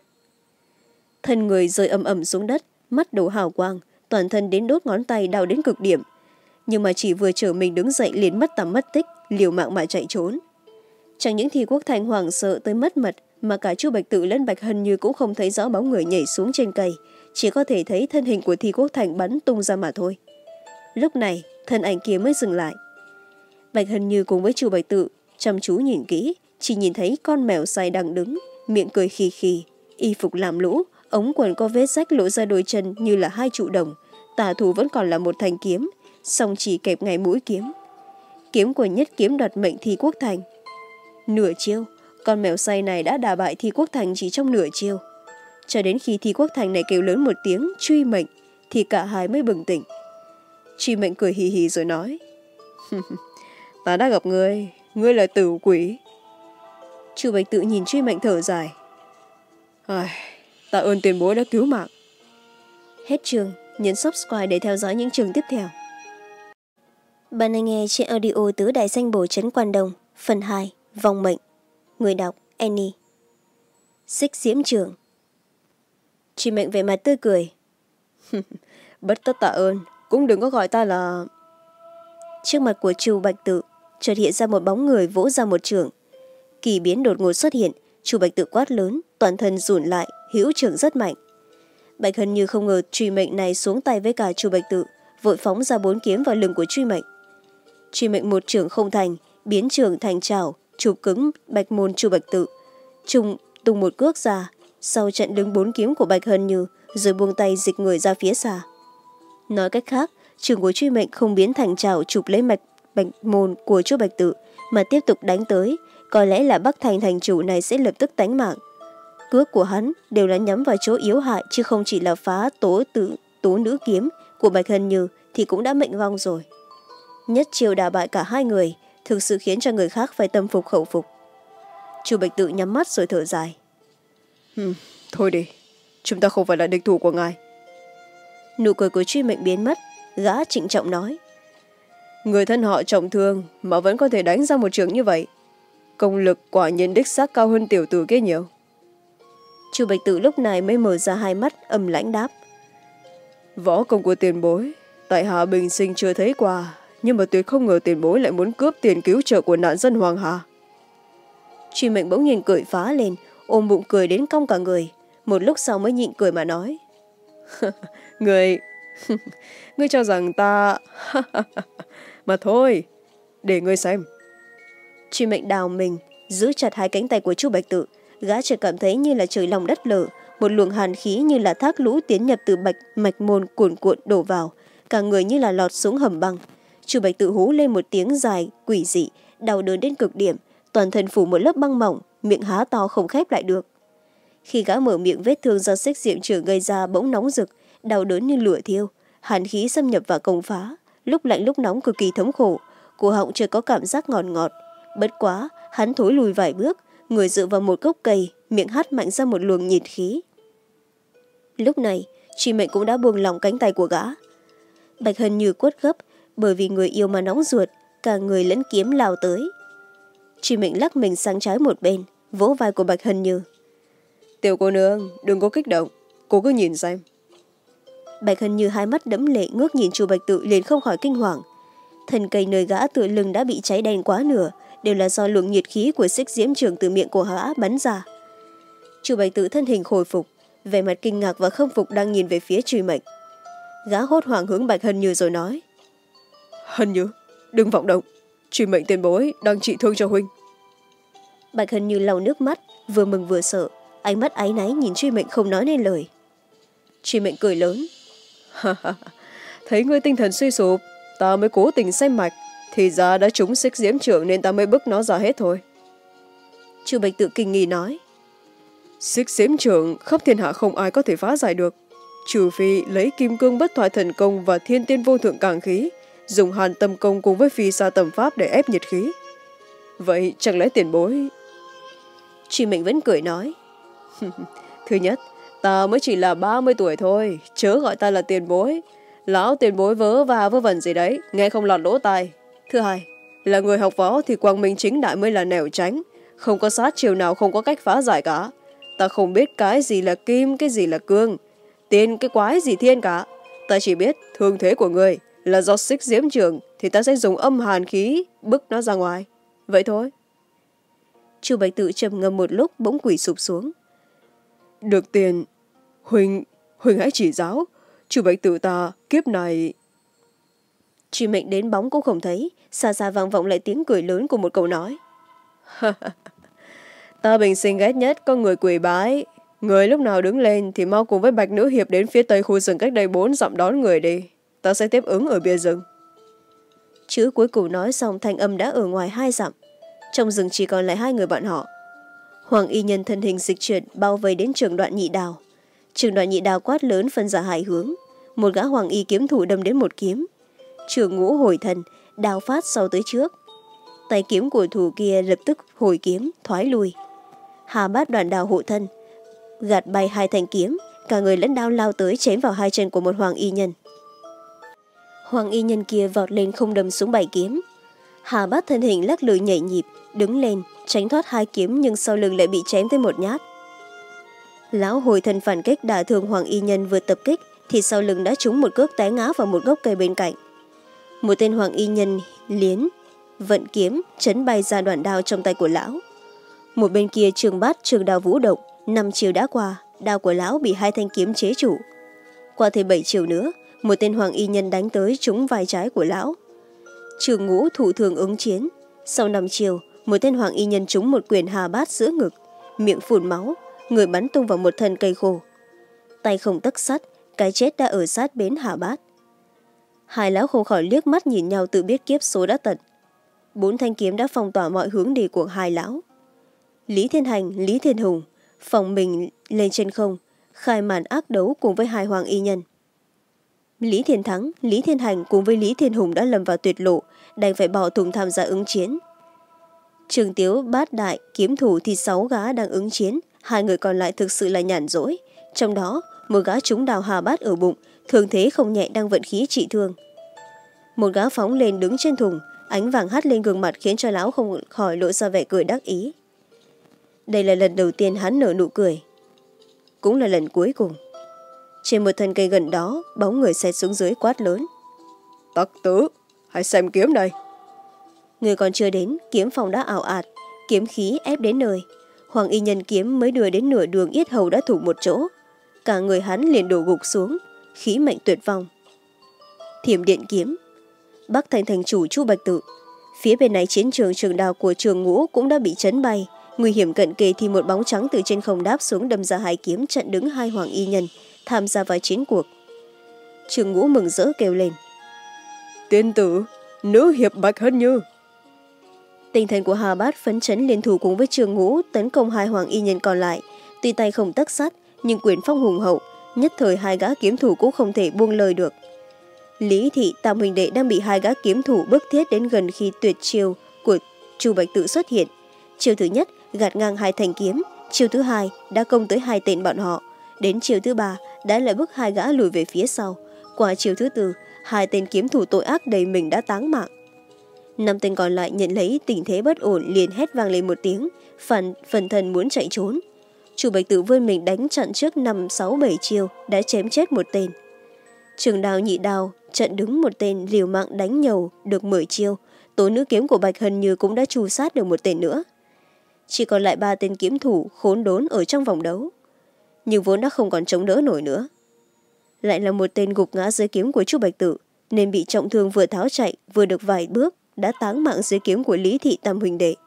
Thân người rơi ầm ầm xuống đất, mắt đổ hào quang, toàn thân đến đốt ngón tay đau đến cực điểm. Nhưng mà chỉ vừa trở mình đứng dậy liền mất tầm mất tích, liều mạng mà chạy trốn. Chẳng những Thi Quốc Thành hoảng sợ tới mất mật, mà cả Chu Bạch Tự lẫn Bạch Hân Như cũng không thấy rõ bóng người nhảy xuống trên cây, chỉ có thể thấy thân hình của Thi Quốc Thành bắn tung ra mà thôi. Lúc này, thân ảnh kia mới dừng lại. Bạch Hân Như cùng với Chu Bạch Tự chăm chú nhìn kỹ, chỉ nhìn thấy con mèo say đang đứng, miệng cười khì khì, y phục làm lũ, ống quần có vết rách lộ ra đôi chân như là hai trụ đồng, tả thủ vẫn còn là một thanh kiếm, song chỉ kẹp ngay mũi kiếm. Kiếm của nhất kiếm đoạt mệnh Thi Quốc Thành. Nửa chiêu, con mèo say này đã đả bại Thi Quốc Thành chỉ trong nửa chiêu. Cho đến khi Thi Quốc Thành này kêu lớn một tiếng Truy Mệnh, thì cả hai mới bừng tỉnh. Truy Mệnh cười hì hì rồi nói. Ta đã gặp ngươi, ngươi là tử quỷ. Chu Bạch Tự nhìn Truy Mệnh thở dài. Tạ ơn tiền bối đã cứu mạng. Hết chương, nhấn subscribe để theo dõi những chương tiếp theo. Bạn đang nghe trên audio Tứ Đại Danh Bổ Trấn Quan Đông, phần hai, Vong Mệnh. Người đọc Annie. Xích diễm trường. Truy Mệnh vẻ mặt tươi cười. Bất tất tạ ơn, cũng đừng có gọi ta là... Trước mặt của Chu Bạch Tự chợt hiện ra một bóng người vỗ ra một trường. Kỳ biến đột ngột xuất hiện, Chu Bạch Tự quát lớn, toàn thân rủn lại, hữu trường rất mạnh. Bạch Hân Như không ngờ Truy Mệnh này xuống tay với cả Chu Bạch Tự, vội phóng ra bốn kiếm vào lưng của Truy Mệnh. Truy Mệnh một trường không thành, biến trường thành trảo, chụp cứng bạch môn Chu Bạch Tự, trùng tung một cước ra, sau trận đứng bốn kiếm của Bạch Hân Như, rồi buông tay dịch người ra phía xa. Nói cách khác, trường của Truy Mệnh không biến thành trảo chụp lấy mạch bạch môn của Chu Bạch Tự, mà tiếp tục đánh tới, có lẽ là Bắc Thành thành chủ này sẽ lập tức tánh mạng. Cước của hắn đều là nhắm vào chỗ yếu hại, chứ không chỉ là phá tố tử tố nữ kiếm của Bạch Hân Như thì cũng đã mệnh vong rồi. Nhất chiều đả bại cả hai người, thực sự khiến cho người khác phải tâm phục khẩu phục. Chu Bạch Tự nhắm mắt rồi thở dài. Hmm, thôi đi, chúng ta không phải là địch thủ của ngài. Nụ cười của Truy Mệnh biến mất, gã trịnh trọng nói. Người thân họ trọng thương mà vẫn có thể đánh ra một trường như vậy. Công lực quả nhiên đích xác cao hơn tiểu tử kia nhiều. Chu Bạch Tự lúc này mới mở ra hai mắt âm lãnh đáp. Võ công của tiền bối, tại hạ bình sinh chưa thấy qua, nhưng mà tuyệt không ngờ tiền bối lại muốn cướp tiền cứu trợ của nạn dân Hoàng Hà. Truy Mệnh bỗng nhiên cười phá lên, ôm bụng cười đến cong cả người. Một lúc sau mới nhịn cười mà nói. Người... Ngươi cho rằng ta... Mà thôi, để ngươi xem. Truy Mệnh đào mình, giữ chặt hai cánh tay của Chu Bạch Tự. Gã chợt cảm thấy như là trời lòng đất lở, một luồng hàn khí như là thác lũ tiến nhập từ bạch mạch môn cuồn cuộn đổ vào, cả người như là lọt xuống hầm băng. Chu Bạch Tự hú lên một tiếng dài quỷ dị, đau đớn đến cực điểm, toàn thân phủ một lớp băng mỏng, miệng há to không khép lại được. Khi gã mở miệng, vết thương do xích diệm trưởng gây ra bỗng nóng rực, đau đớn như lửa thiêu, hàn khí xâm nhập vào công phá, lúc lạnh lúc nóng cực kỳ thống khổ, cổ họng chợt có cảm giác ngọt ngọt. Bất quá, hắn thối lùi vài bước, người dựa vào một gốc cây, miệng hắt mạnh ra một luồng nhiệt khí. Lúc này, Truy Mệnh cũng đã buông lỏng cánh tay của gã. Bạch Hân Như quất gấp, bởi vì người yêu mà nóng ruột, cả người lẫn kiếm lao tới. Truy Mệnh lắc mình sang trái một bên, vỗ vai của Bạch Hân Như. Tiểu cô nương, đừng có kích động, cô cứ nhìn xem. Bạch Hân Như hai mắt đẫm lệ ngước nhìn Chu Bạch Tự liền không khỏi kinh hoàng. Thân cây nơi gã tựa lưng đã bị cháy đen quá nửa, đều là do luồng nhiệt khí của xích diễm trường từ miệng của gã bắn ra. Chu Bạch Tự thân hình hồi phục, vẻ mặt kinh ngạc và khâm phục đang nhìn về phía Truy Mệnh. Gã hốt hoảng hướng Bạch Hân Như rồi nói. Hân Như, đừng vọng động, Truy Mệnh tiền bối đang trị thương cho huynh. Bạch Hân Như lau nước mắt, vừa mừng vừa sợ, ánh mắt áy náy nhìn Truy Mệnh không nói nên lời. Truy Mệnh cười lớn. Thấy ngươi tinh thần suy sụp, ta mới cố tình xem mạch, thì ra đã trúng xích diễm trưởng nên ta mới bức nó ra hết thôi. Chu Bạch Tự kinh nghi nói. Xích diễm trưởng khắp thiên hạ không ai có thể phá giải được, trừ phi lấy kim cương bất thoại thần công và thiên tiên vô thượng cảng khí, dùng hàn tâm công cùng với phi sa tầm pháp để ép nhiệt khí. Vậy chẳng lẽ tiền bối... Truy Mệnh vẫn cười nói. Thứ nhất, ta mới chỉ là ba mươi tuổi thôi, chớ gọi ta là tiền bối. Lão tiền bối vớ và vớ vẩn gì đấy, nghe không lọt lỗ tai. Thứ hai, là người học võ thì quang minh chính đại mới là nẻo tránh, không có sát chiều nào không có cách phá giải cả. Ta không biết cái gì là kim, cái gì là cương, tiên cái quái gì thiên cả. Ta chỉ biết thương thế của người là do xích diễm trường thì ta sẽ dùng âm hàn khí bức nó ra ngoài. Vậy thôi. Chu Bạch Tự trầm ngâm một lúc bỗng quỳ sụp xuống. Được tiền, Huỳnh, Huỳnh hãy chỉ giáo, Chu Bạch Tự ta kiếp này... Truy Mệnh đến bóng cũng không thấy, xa xa vang vọng lại tiếng cười lớn của một câu nói. Ta bình sinh ghét nhất có người quỳ bái. Người lúc nào đứng lên thì mau cùng với Bạch Nữ Hiệp đến phía tây khu rừng cách đây bốn dặm đón người đi. Ta sẽ tiếp ứng ở bia rừng. Chữ cuối cùng nói xong thanh âm đã ở ngoài hai dặm. Trong rừng chỉ còn lại hai người bạn họ. Hoàng y nhân thân hình dịch chuyển bao vây đến Trường Đoạn Nhị Đào. Trường Đoạn Nhị Đào quát lớn phân ra hai hướng. Một gã hoàng y kiếm thủ đâm đến một kiếm. Trường Ngũ hồi thần, đào phát sau tới trước. Tay kiếm của thủ kia lập tức hồi kiếm, thoái lui. Hà Bát Đoạn Đào hộ thân, gạt bay hai thanh kiếm, cả người lẫn đao lao tới chém vào hai chân của một hoàng y nhân. Hoàng y nhân kia vọt lên không đâm xuống bảy kiếm. Hà Bát thân hình lắc lư nhảy nhịp, đứng lên, tránh thoát hai kiếm nhưng sau lưng lại bị chém tới một nhát. Lão hồi thân phản kích đả thương hoàng y nhân vừa tập kích thì sau lưng đã trúng một cước té ngã vào một gốc cây bên cạnh. Một tên hoàng y nhân liến vận kiếm chấn bay ra đoạn đao trong tay của lão. Một bên kia Trường Bát trường đao vũ động, năm chiều đã qua, đao của lão bị hai thanh kiếm chế trụ. Qua thêm bảy chiều nữa, một tên hoàng y nhân đánh tới trúng vai trái của lão. Trường Ngũ thủ thường ứng chiến. Sau năm chiều, một tên hoàng y nhân trúng một quyền Hà Bát giữa ngực, miệng phun máu, người bắn tung vào một thân cây khô. Tay không tấc sắt, cái chết đã ở sát bến Hà Bát. Hai lão không khỏi liếc mắt nhìn nhau tự biết kiếp số đã tận. Bốn thanh kiếm đã phong tỏa mọi hướng đi của hai lão. Lý Thiên Hành, Lý Thiên Hùng phòng mình lên trên không, khai màn ác đấu cùng với hai hoàng y nhân. Lý Thiên Thắng, Lý Thiên Hành cùng với Lý Thiên Hùng đã lầm vào tuyệt lộ, đành phải bỏ thùng tham gia ứng chiến. Trường Tiếu bát đại kiếm thủ thì sáu gã đang ứng chiến, hai người còn lại thực sự là nhàn rỗi. Trong đó, một gã trúng đào Hà Bát ở bụng, thương thế không nhẹ đang vận khí trị thương. Một gã phóng lên đứng trên thùng, ánh vàng hắt lên gương mặt khiến cho lão không khỏi lộ ra vẻ cười đắc ý. Đây là lần đầu tiên hắn nở nụ cười, cũng là lần cuối cùng. Trên một thân cây gần đó, bóng người xẹt xuống dưới quát lớn. Tặc tử, hãy xem kiếm đây. Người còn chưa đến, kiếm phong đã ảo ạt, kiếm khí ép đến nơi. Hoàng y nhân kiếm mới đưa đến nửa đường yết hầu đã thủng một chỗ. Cả người hắn liền đổ gục xuống, khí mệnh tuyệt vong. Thiểm điện kiếm. Bắc Thành thành chủ Chu Bạch Tự. Phía bên này chiến trường trường đào của Trường Ngũ cũng đã bị chấn bay. Nguy hiểm cận kề thì một bóng trắng từ trên không đáp xuống đâm ra hai kiếm chặn đứng hai hoàng y nhân tham gia vào chiến cuộc. Trường Ngũ mừng rỡ kêu lên. Tiên tử, nữ hiệp Bạch Hân Như. Tinh thần của Hà Bát phấn chấn liên thủ cùng với Trường Ngũ tấn công hai hoàng y nhân còn lại. Tuy tay không tấc sắt nhưng quyền phong hùng hậu, nhất thời hai gã kiếm thủ cũng không thể buông lời được. Lý Thị Tam huynh đệ đang bị hai gã kiếm thủ bức thiết đến gần khi tuyệt chiêu của Chu Bạch Tự xuất hiện. Chiêu thứ nhất gạt ngang hai thanh kiếm, chiêu thứ hai đã công tới hai tên bọn họ, đến chiêu thứ ba đã lại bức hai gã lùi về phía sau. Qua chiêu thứ tư, hai tên kiếm thủ tội ác đầy mình đã táng mạng. Năm tên còn lại nhận lấy tình thế bất ổn liền hét vang lên một tiếng, phần phần thần muốn chạy trốn. Chu Bạch Tự vươn mình đánh chặn trước năm sáu bảy chiêu đã chém chết một tên. Trường đào nhị đào chặn đứng một tên liều mạng đánh nhầu được mười chiêu. Tố nữ kiếm của Bạch Hân Như cũng đã tru sát được một tên nữa. Chỉ còn lại ba tên kiếm thủ khốn đốn ở trong vòng đấu, nhưng vốn đã không còn chống đỡ nổi nữa. Lại là một tên gục ngã dưới kiếm của Chu Bạch Tự, nên bị trọng thương vừa tháo chạy vừa được vài bước đã táng mạng dưới kiếm của Lý Thị Tam huynh đệ.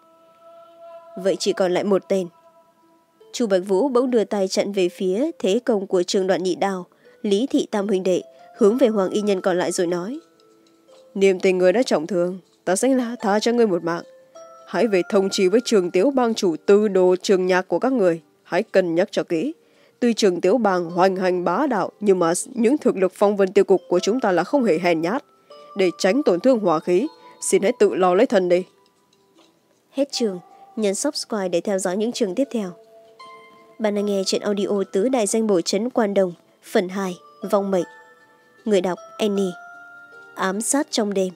Vậy chỉ còn lại một tên. Chu Bạch Vũ bỗng đưa tay chặn về phía thế công của Trường Đoạn nhị đào, Lý Thị Tam huynh đệ, hướng về hoàng y nhân còn lại rồi nói. Niềm tình người đã trọng thương, ta sẽ là tha cho ngươi một mạng. Hãy về thông trì với Trường Tiếu bang chủ tư đồ Trường Nhạc của các người, hãy cân nhắc cho kỹ. Tuy Trường Tiếu bang hoành hành bá đạo, nhưng mà những thực lực phong vân tiêu cục của chúng ta là không hề hèn nhát. Để tránh tổn thương hỏa khí, xin hãy tự lo lấy thân đi. Hết chương, nhấn subscribe để theo dõi những chương tiếp theo. Bạn đang nghe chuyện audio Tứ Đại Danh Bổ Trấn Quan Đồng, phần hai, Vong Mệnh. Người đọc Annie. Ám sát trong đêm.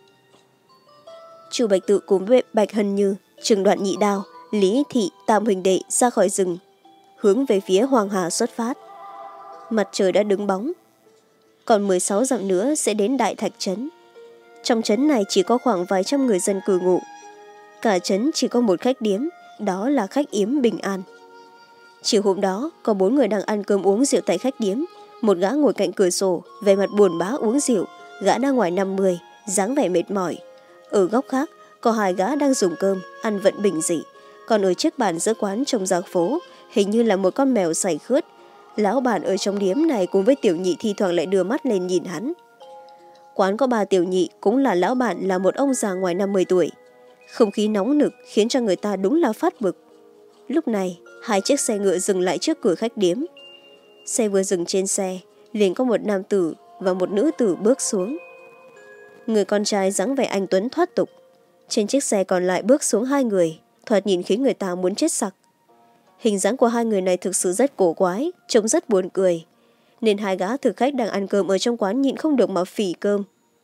Chu Bạch Tự cùng với Bạch Hân Như, Trường Đoạn nhị đào, Lý Thị Tam huynh đệ ra khỏi rừng, hướng về phía Hoàng Hà xuất phát. Mặt trời đã đứng bóng. Còn mười sáu dặm nữa sẽ đến Đại Thạch Trấn. Trong trấn này chỉ có khoảng vài trăm người dân cư ngụ. Cả trấn chỉ có một khách điếm, đó là khách yếm Bình An. Chiều hôm đó, có bốn người đang ăn cơm uống rượu tại khách điếm. Một gã ngồi cạnh cửa sổ, vẻ mặt buồn bã uống rượu. Gã đang ngoài năm mươi, dáng vẻ mệt mỏi. Ở góc khác, có hai gã đang dùng cơm, ăn vận bình dị. Còn ở chiếc bàn giữa quán trông ra phố, hình như là một con mèo say khướt. Lão bản ở trong điếm này cùng với tiểu nhị thi thoảng lại đưa mắt lên nhìn hắn. Quán có ba tiểu nhị, cũng là lão bản là một ông già ngoài năm mươi tuổi. Không khí nóng nực khiến cho người ta đúng là phát bực. Lúc này, hai chiếc xe ngựa dừng lại trước cửa khách điếm. Xe vừa dừng trên xe, liền có một nam tử và một nữ tử bước xuống. Người con trai dáng vẻ anh tuấn thoát tục. Trên chiếc xe còn lại bước xuống hai người, thoạt nhìn khiến người ta muốn chết sặc. Hình dáng của hai người này thực sự rất cổ quái, trông rất buồn cười, nên hai gã thực khách đang ăn cơm ở trong quán nhịn không được mà phỉ cơm.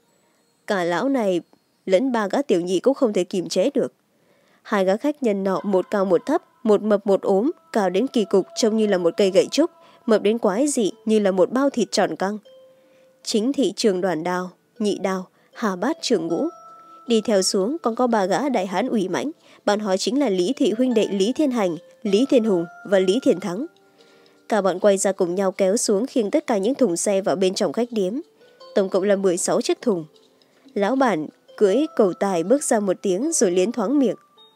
Cả lão này lẫn ba gã tiểu nhị cũng không thể kìm chế được. Hai gã khách nhân nọ một cao một thấp, một mập một ốm, cao đến kỳ cục trông như là một cây gậy trúc, mập đến quái dị như là một bao thịt tròn căng. Chính thị Trường Đoàn đào, nhị đào, Hà Bát Trường Ngũ. Đi theo xuống còn có ba gã đại hán ủy mãnh, bọn họ chính là Lý Thị huynh đệ Lý Thiên Hành, Lý Thiên Hùng và Lý Thiên Thắng. Cả bọn quay ra cùng nhau kéo xuống khiêng tất cả những thùng xe vào bên trong khách điếm. Tổng cộng là mười sáu chiếc thùng. Lão bản cưỡi cầu tài bước ra một tiếng rồi liến thoáng miệng.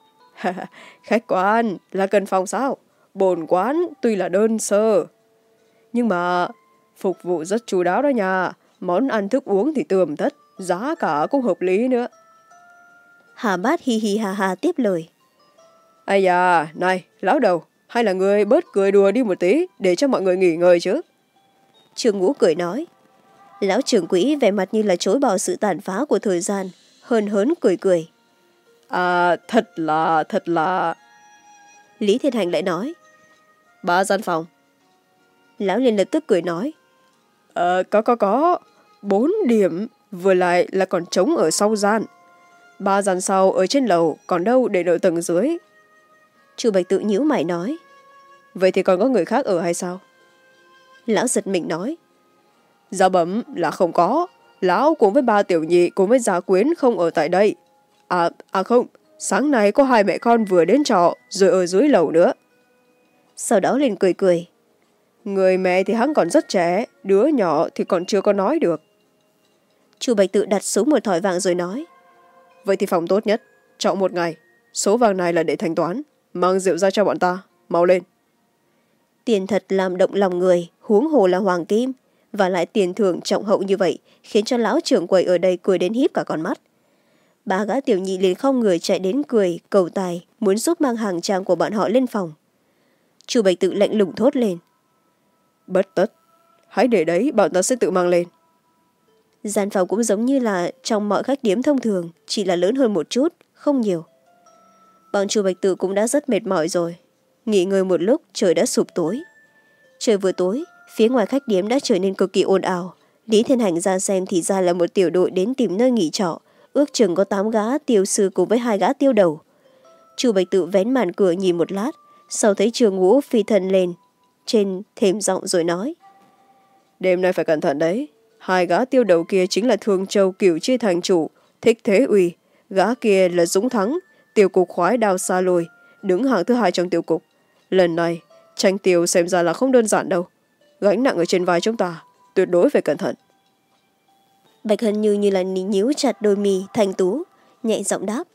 Khách quan là cần phòng sao? Bổn quán tuy là đơn sơ, nhưng mà phục vụ rất chu đáo đó nha. Món ăn thức uống thì tươm tất, giá cả cũng hợp lý nữa. Hà Bát hi hi hà hà tiếp lời. Ây da, này, lão đầu, hay là người bớt cười đùa đi một tí để cho mọi người nghỉ ngơi chứ? Trường Ngũ cười nói. Lão trưởng quỹ vẻ mặt như là chối bỏ sự tàn phá của thời gian, hờn hớn cười cười. À, thật là, thật là... Lý Thiên Hành lại nói. Ba gian phòng. Lão liền lập tức cười nói. Ờ, có, có, có. Bốn điểm, vừa lại là còn trống ở sau gian. Ba gian sau ở trên lầu, còn đâu để ở tầng dưới. Chu Bạch Tự nhíu mày nói. Vậy thì còn có người khác ở hay sao? Lão giật mình nói. Dạ bẩm là không có. Lão cùng với ba tiểu nhị cùng với gia quyến không ở tại đây. À, à không, sáng nay có hai mẹ con vừa đến trọ rồi ở dưới lầu nữa. Sau đó liền cười cười. Người mẹ thì hắn còn rất trẻ, đứa nhỏ thì còn chưa có nói được. Chu Bạch Tự đặt xuống một thỏi vàng rồi nói. Vậy thì phòng tốt nhất, chọn một ngày. Số vàng này là để thanh toán. Mang rượu ra cho bọn ta, mau lên. Tiền thật làm động lòng người, huống hồ là hoàng kim. Và lại tiền thưởng trọng hậu như vậy, khiến cho lão trưởng quầy ở đây cười đến híp cả con mắt. Ba gã tiểu nhị liền không người chạy đến cười, cầu tài, muốn giúp mang hàng trang của bọn họ lên phòng. Chu Bạch Tự lạnh lùng thốt lên. Bất tất, hãy để đấy, bọn ta sẽ tự mang lên. Gian phòng cũng giống như là trong mọi khách điếm thông thường, chỉ là lớn hơn một chút, không nhiều. Bọn Chu Bạch Tự cũng đã rất mệt mỏi rồi. Nghỉ ngơi một lúc, trời đã sụp tối. Trời vừa tối, phía ngoài khách điếm đã trở nên cực kỳ ồn ào. Lý Thiên Hành ra xem thì ra là một tiểu đội đến tìm nơi nghỉ trọ, ước chừng có tám gã tiêu sư cùng với hai gã tiêu đầu. Chu Bạch Tự vén màn cửa nhìn một lát, sau thấy Trường Ngũ phi thân lên trên thềm giọng rồi nói. Đêm nay phải cẩn thận đấy. Hai gã tiêu đầu kia chính là Thương Châu Cửu Chi thành chủ Thích Thế Uy, gã kia là Dũng Thắng, tiểu cục khoái đao xa lôi, đứng hàng thứ hai trong tiểu cục. Lần này tranh tiêu xem ra là không đơn giản đâu, gánh nặng ở trên vai chúng ta, tuyệt đối phải cẩn thận. Bạch Hân Như như là nhíu chặt đôi mì thành tú, nhẹ giọng đáp.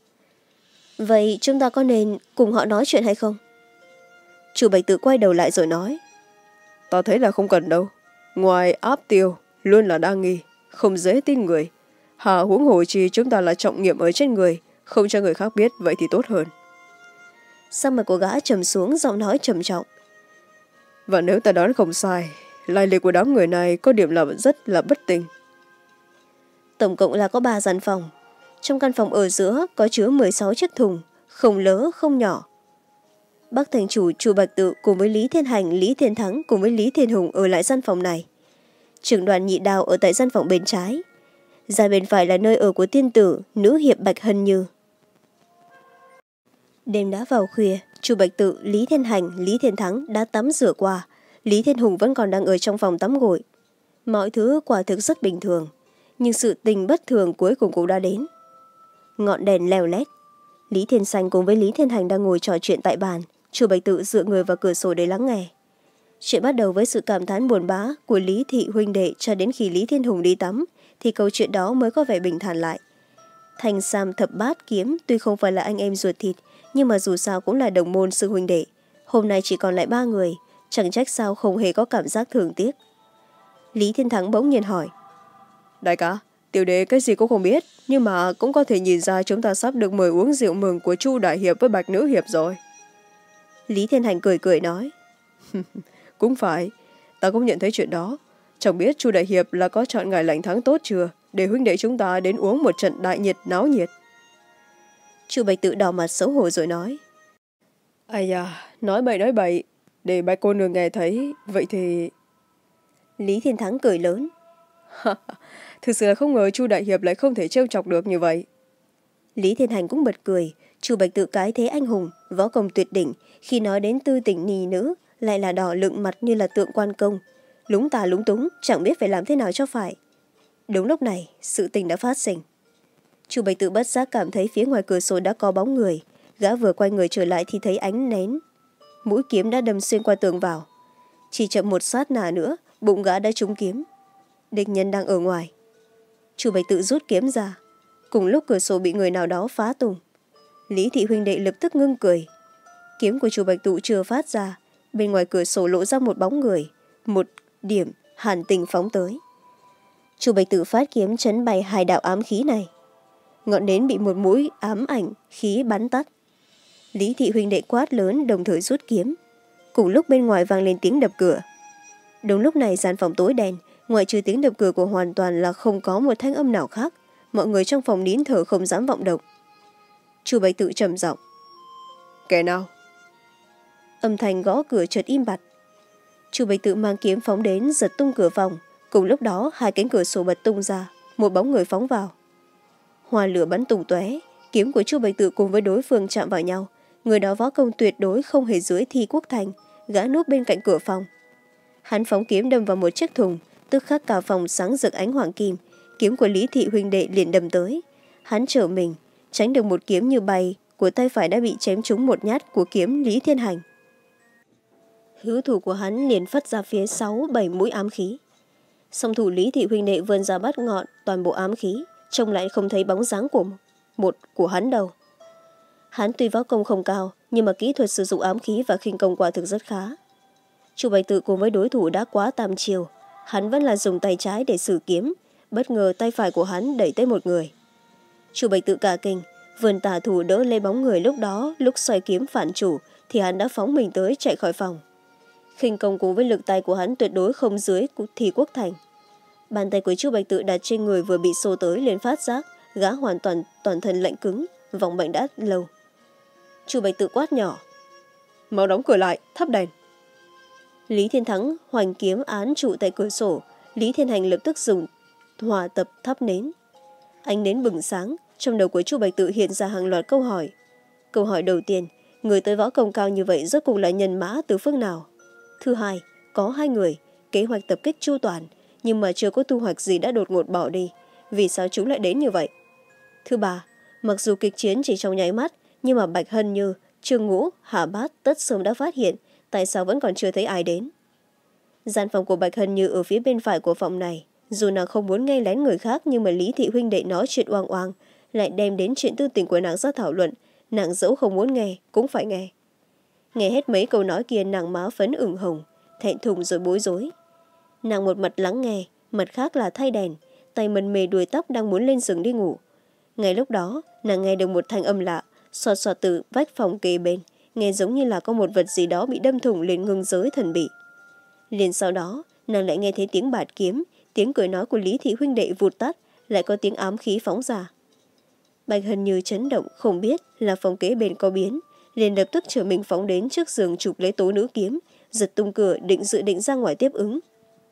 Vậy chúng ta có nên cùng họ nói chuyện hay không? Chu Bạch Tự quay đầu lại rồi nói. Ta thấy là không cần đâu. Ngoài áp tiêu luôn là đa nghi, không dễ tin người. Hà huống hồ chi chúng ta là trọng nghiệm ở trên người, không cho người khác biết, vậy thì tốt hơn. Sắc mặt của gã trầm xuống, giọng nói trầm trọng. Và nếu ta đoán không sai, lai lịch của đám người này có điểm là rất là bất tình. Tổng cộng là có ba gian phòng. Trong căn phòng ở giữa có chứa mười sáu chiếc thùng, không lớn không nhỏ. Bác thành chủ Chu Bạch Tự cùng với Lý Thiên Hành, Lý Thiên Thắng cùng với Lý Thiên Hùng ở lại gian phòng này. Trưởng đoàn Nhị Đào ở tại gian phòng bên trái. Ra bên phải là nơi ở của tiên tử, nữ hiệp Bạch Hân Như. Đêm đã vào khuya, Chu Bạch Tự, Lý Thiên Hành, Lý Thiên Thắng đã tắm rửa qua. Lý Thiên Hùng vẫn còn đang ở trong phòng tắm gội. Mọi thứ quả thực rất bình thường, nhưng sự tình bất thường cuối cùng cũng đã đến. Ngọn đèn leo lét. Lý Thiên Xanh cùng với Lý Thiên Hành đang ngồi trò chuyện tại bàn. Chu Bạch Tự dựa người vào cửa sổ để lắng nghe. Chuyện bắt đầu với sự cảm thán buồn bã của Lý Thị huynh đệ, cho đến khi Lý Thiên Hùng đi tắm thì câu chuyện đó mới có vẻ bình thản lại. Thành Sam thập bát kiếm tuy không phải là anh em ruột thịt, nhưng mà dù sao cũng là đồng môn sư huynh đệ. Hôm nay chỉ còn lại ba người, chẳng trách sao không hề có cảm giác thương tiếc. Lý Thiên Thắng bỗng nhiên hỏi. Đại ca, tiểu đệ cái gì cũng không biết, nhưng mà cũng có thể nhìn ra chúng ta sắp được mời uống rượu mừng của Chu Đại Hiệp với Bạch Nữ Hiệp rồi. Lý Thiên Hành cười cười nói. Cũng phải, ta cũng nhận thấy chuyện đó. Chẳng biết Chu Đại Hiệp là có chọn ngày lành tháng tốt chưa, để huynh đệ chúng ta đến uống một trận đại nhiệt náo nhiệt. Chu Bạch Tự đỏ mặt xấu hổ rồi nói. Ai da, nói bậy nói bậy, để Bạch cô nương nghe thấy, vậy thì... Lý Thiên Thắng cười lớn. Thực sự là không ngờ Chu Đại Hiệp lại không thể trêu chọc được như vậy. Lý Thiên Hành cũng bật cười. Chu Bạch Tự cái thế anh hùng, võ công tuyệt đỉnh, khi nói đến tư tình nì nữ lại là đỏ lựng mặt như là tượng quan công, lúng tà lúng túng, chẳng biết phải làm thế nào cho phải. Đúng lúc này, sự tình đã phát sinh. Chu Bạch Tự bất giác cảm thấy phía ngoài cửa sổ đã có bóng người. Gã vừa quay người trở lại thì thấy ánh nến, mũi kiếm đã đâm xuyên qua tường vào. Chỉ chậm một sát nà nữa, bụng gã đã trúng kiếm. Địch nhân đang ở ngoài. Chu Bạch Tự rút kiếm ra. Cùng lúc cửa sổ bị người nào đó phá tung. Lý Thị huynh đệ lập tức ngưng cười. Kiếm của Chu Bạch Tự chưa phát ra, bên ngoài cửa sổ lộ ra một bóng người, một điểm hàn tình phóng tới. Chu Bạch Tự phát kiếm chấn bay hai đạo ám khí này. Ngọn nến bị một mũi ám ảnh khí bắn tắt. Lý Thị huynh đệ quát lớn đồng thời rút kiếm. Cùng lúc bên ngoài vang lên tiếng đập cửa. Đúng lúc này gian phòng tối đen, ngoại trừ tiếng đập cửa của hoàn toàn là không có một thanh âm nào khác. Mọi người trong phòng nín thở không dám vọng động. Chu Bạch Tự trầm giọng. Kẻ nào? Âm thanh gõ cửa chợt im bặt. Chu Bạch Tự mang kiếm phóng đến, giật tung cửa phòng. Cùng lúc đó hai cánh cửa sổ bật tung ra, một bóng người phóng vào. Hoa lửa bắn tung tóe, kiếm của Chu Bạch Tự cùng với đối phương chạm vào nhau. Người đó võ công tuyệt đối không hề dưới Thi Quốc Thành, gã núp bên cạnh cửa phòng. Hắn phóng kiếm đâm vào một chiếc thùng, tức khắc cả phòng sáng rực ánh hoàng kim. Kiếm của Lý Thị huynh đệ liền đâm tới. Hắn trở mình, tránh được một kiếm như bay, của tay phải đã bị chém trúng một nhát của kiếm Lý Thiên Hành. Hữu thủ của hắn liền phất ra phía sáu bảy mũi ám khí. Song thủ Lý Thị huynh đệ vươn ra bắt ngọn toàn bộ ám khí, trông lại không thấy bóng dáng của một của hắn đâu. Hắn tuy võ công không cao, nhưng mà kỹ thuật sử dụng ám khí và khinh công quả thực rất khá. Chu Bạch Tự cùng với đối thủ đã quá tam chiều, hắn vẫn là dùng tay trái để sử kiếm, bất ngờ tay phải của hắn đẩy tới một người. Chu Bạch Tự cả kinh, vườn tả thủ đỡ lấy bóng người, lúc đó lúc xoay kiếm phản chủ thì hắn đã phóng mình tới chạy khỏi phòng. Khinh công cùng với lực tay của hắn tuyệt đối không dưới Thi Quốc Thành. Bàn tay của Chu Bạch Tự đặt trên người vừa bị xô tới lên phát giác, gã hoàn toàn toàn thân lạnh cứng, vòng bệnh đã lâu. Chu Bạch Tự quát nhỏ. Mau đóng cửa lại, thắp đèn. Lý Thiên Thắng hoành kiếm án trụ tại cửa sổ. Lý Thiên Hành lập tức dùng hỏa tập thắp nến. Ánh nến bừng sáng, trong đầu của Chu Bạch Tự hiện ra hàng loạt câu hỏi. Câu hỏi đầu tiên, người tới võ công cao như vậy rốt cuộc là nhân mã từ phương nào? Thứ hai, có hai người, kế hoạch tập kích chu toàn, nhưng mà chưa có thu hoạch gì đã đột ngột bỏ đi. Vì sao chúng lại đến như vậy? Thứ ba, mặc dù kịch chiến chỉ trong nháy mắt, nhưng mà Bạch Hân Như, Trương Ngũ, Hạ Bát tất sớm đã phát hiện, tại sao vẫn còn chưa thấy ai đến? Gian phòng của Bạch Hân Như ở phía bên phải của phòng này, dù nàng không muốn nghe lén người khác, nhưng mà Lý Thị huynh đệ nói chuyện oang oang, lại đem đến chuyện tư tình của nàng ra thảo luận, nàng dẫu không muốn nghe, cũng phải nghe. Nghe hết mấy câu nói kia, nàng má phấn ửng hồng, thẹn thùng rồi bối rối. Nàng một mặt lắng nghe, mặt khác là thay đèn, tay mần mề đuôi tóc đang muốn lên giường đi ngủ. Ngay lúc đó, nàng nghe được một thanh âm lạ, xọt xọt từ vách phòng kề bên, nghe giống như là có một vật gì đó bị đâm thủng lên ngưng giới thần bị. Liền sau đó, nàng lại nghe thấy tiếng bạt kiếm, tiếng cười nói của Lý Thị huynh đệ vụt tắt, lại có tiếng ám khí phóng ra. Bạch Hân Như chấn động, không biết là phòng kế bên có biến, liền lập tức trở mình phóng đến trước giường chụp lấy tố nữ kiếm, giật tung cửa định dự định ra ngoài tiếp ứng.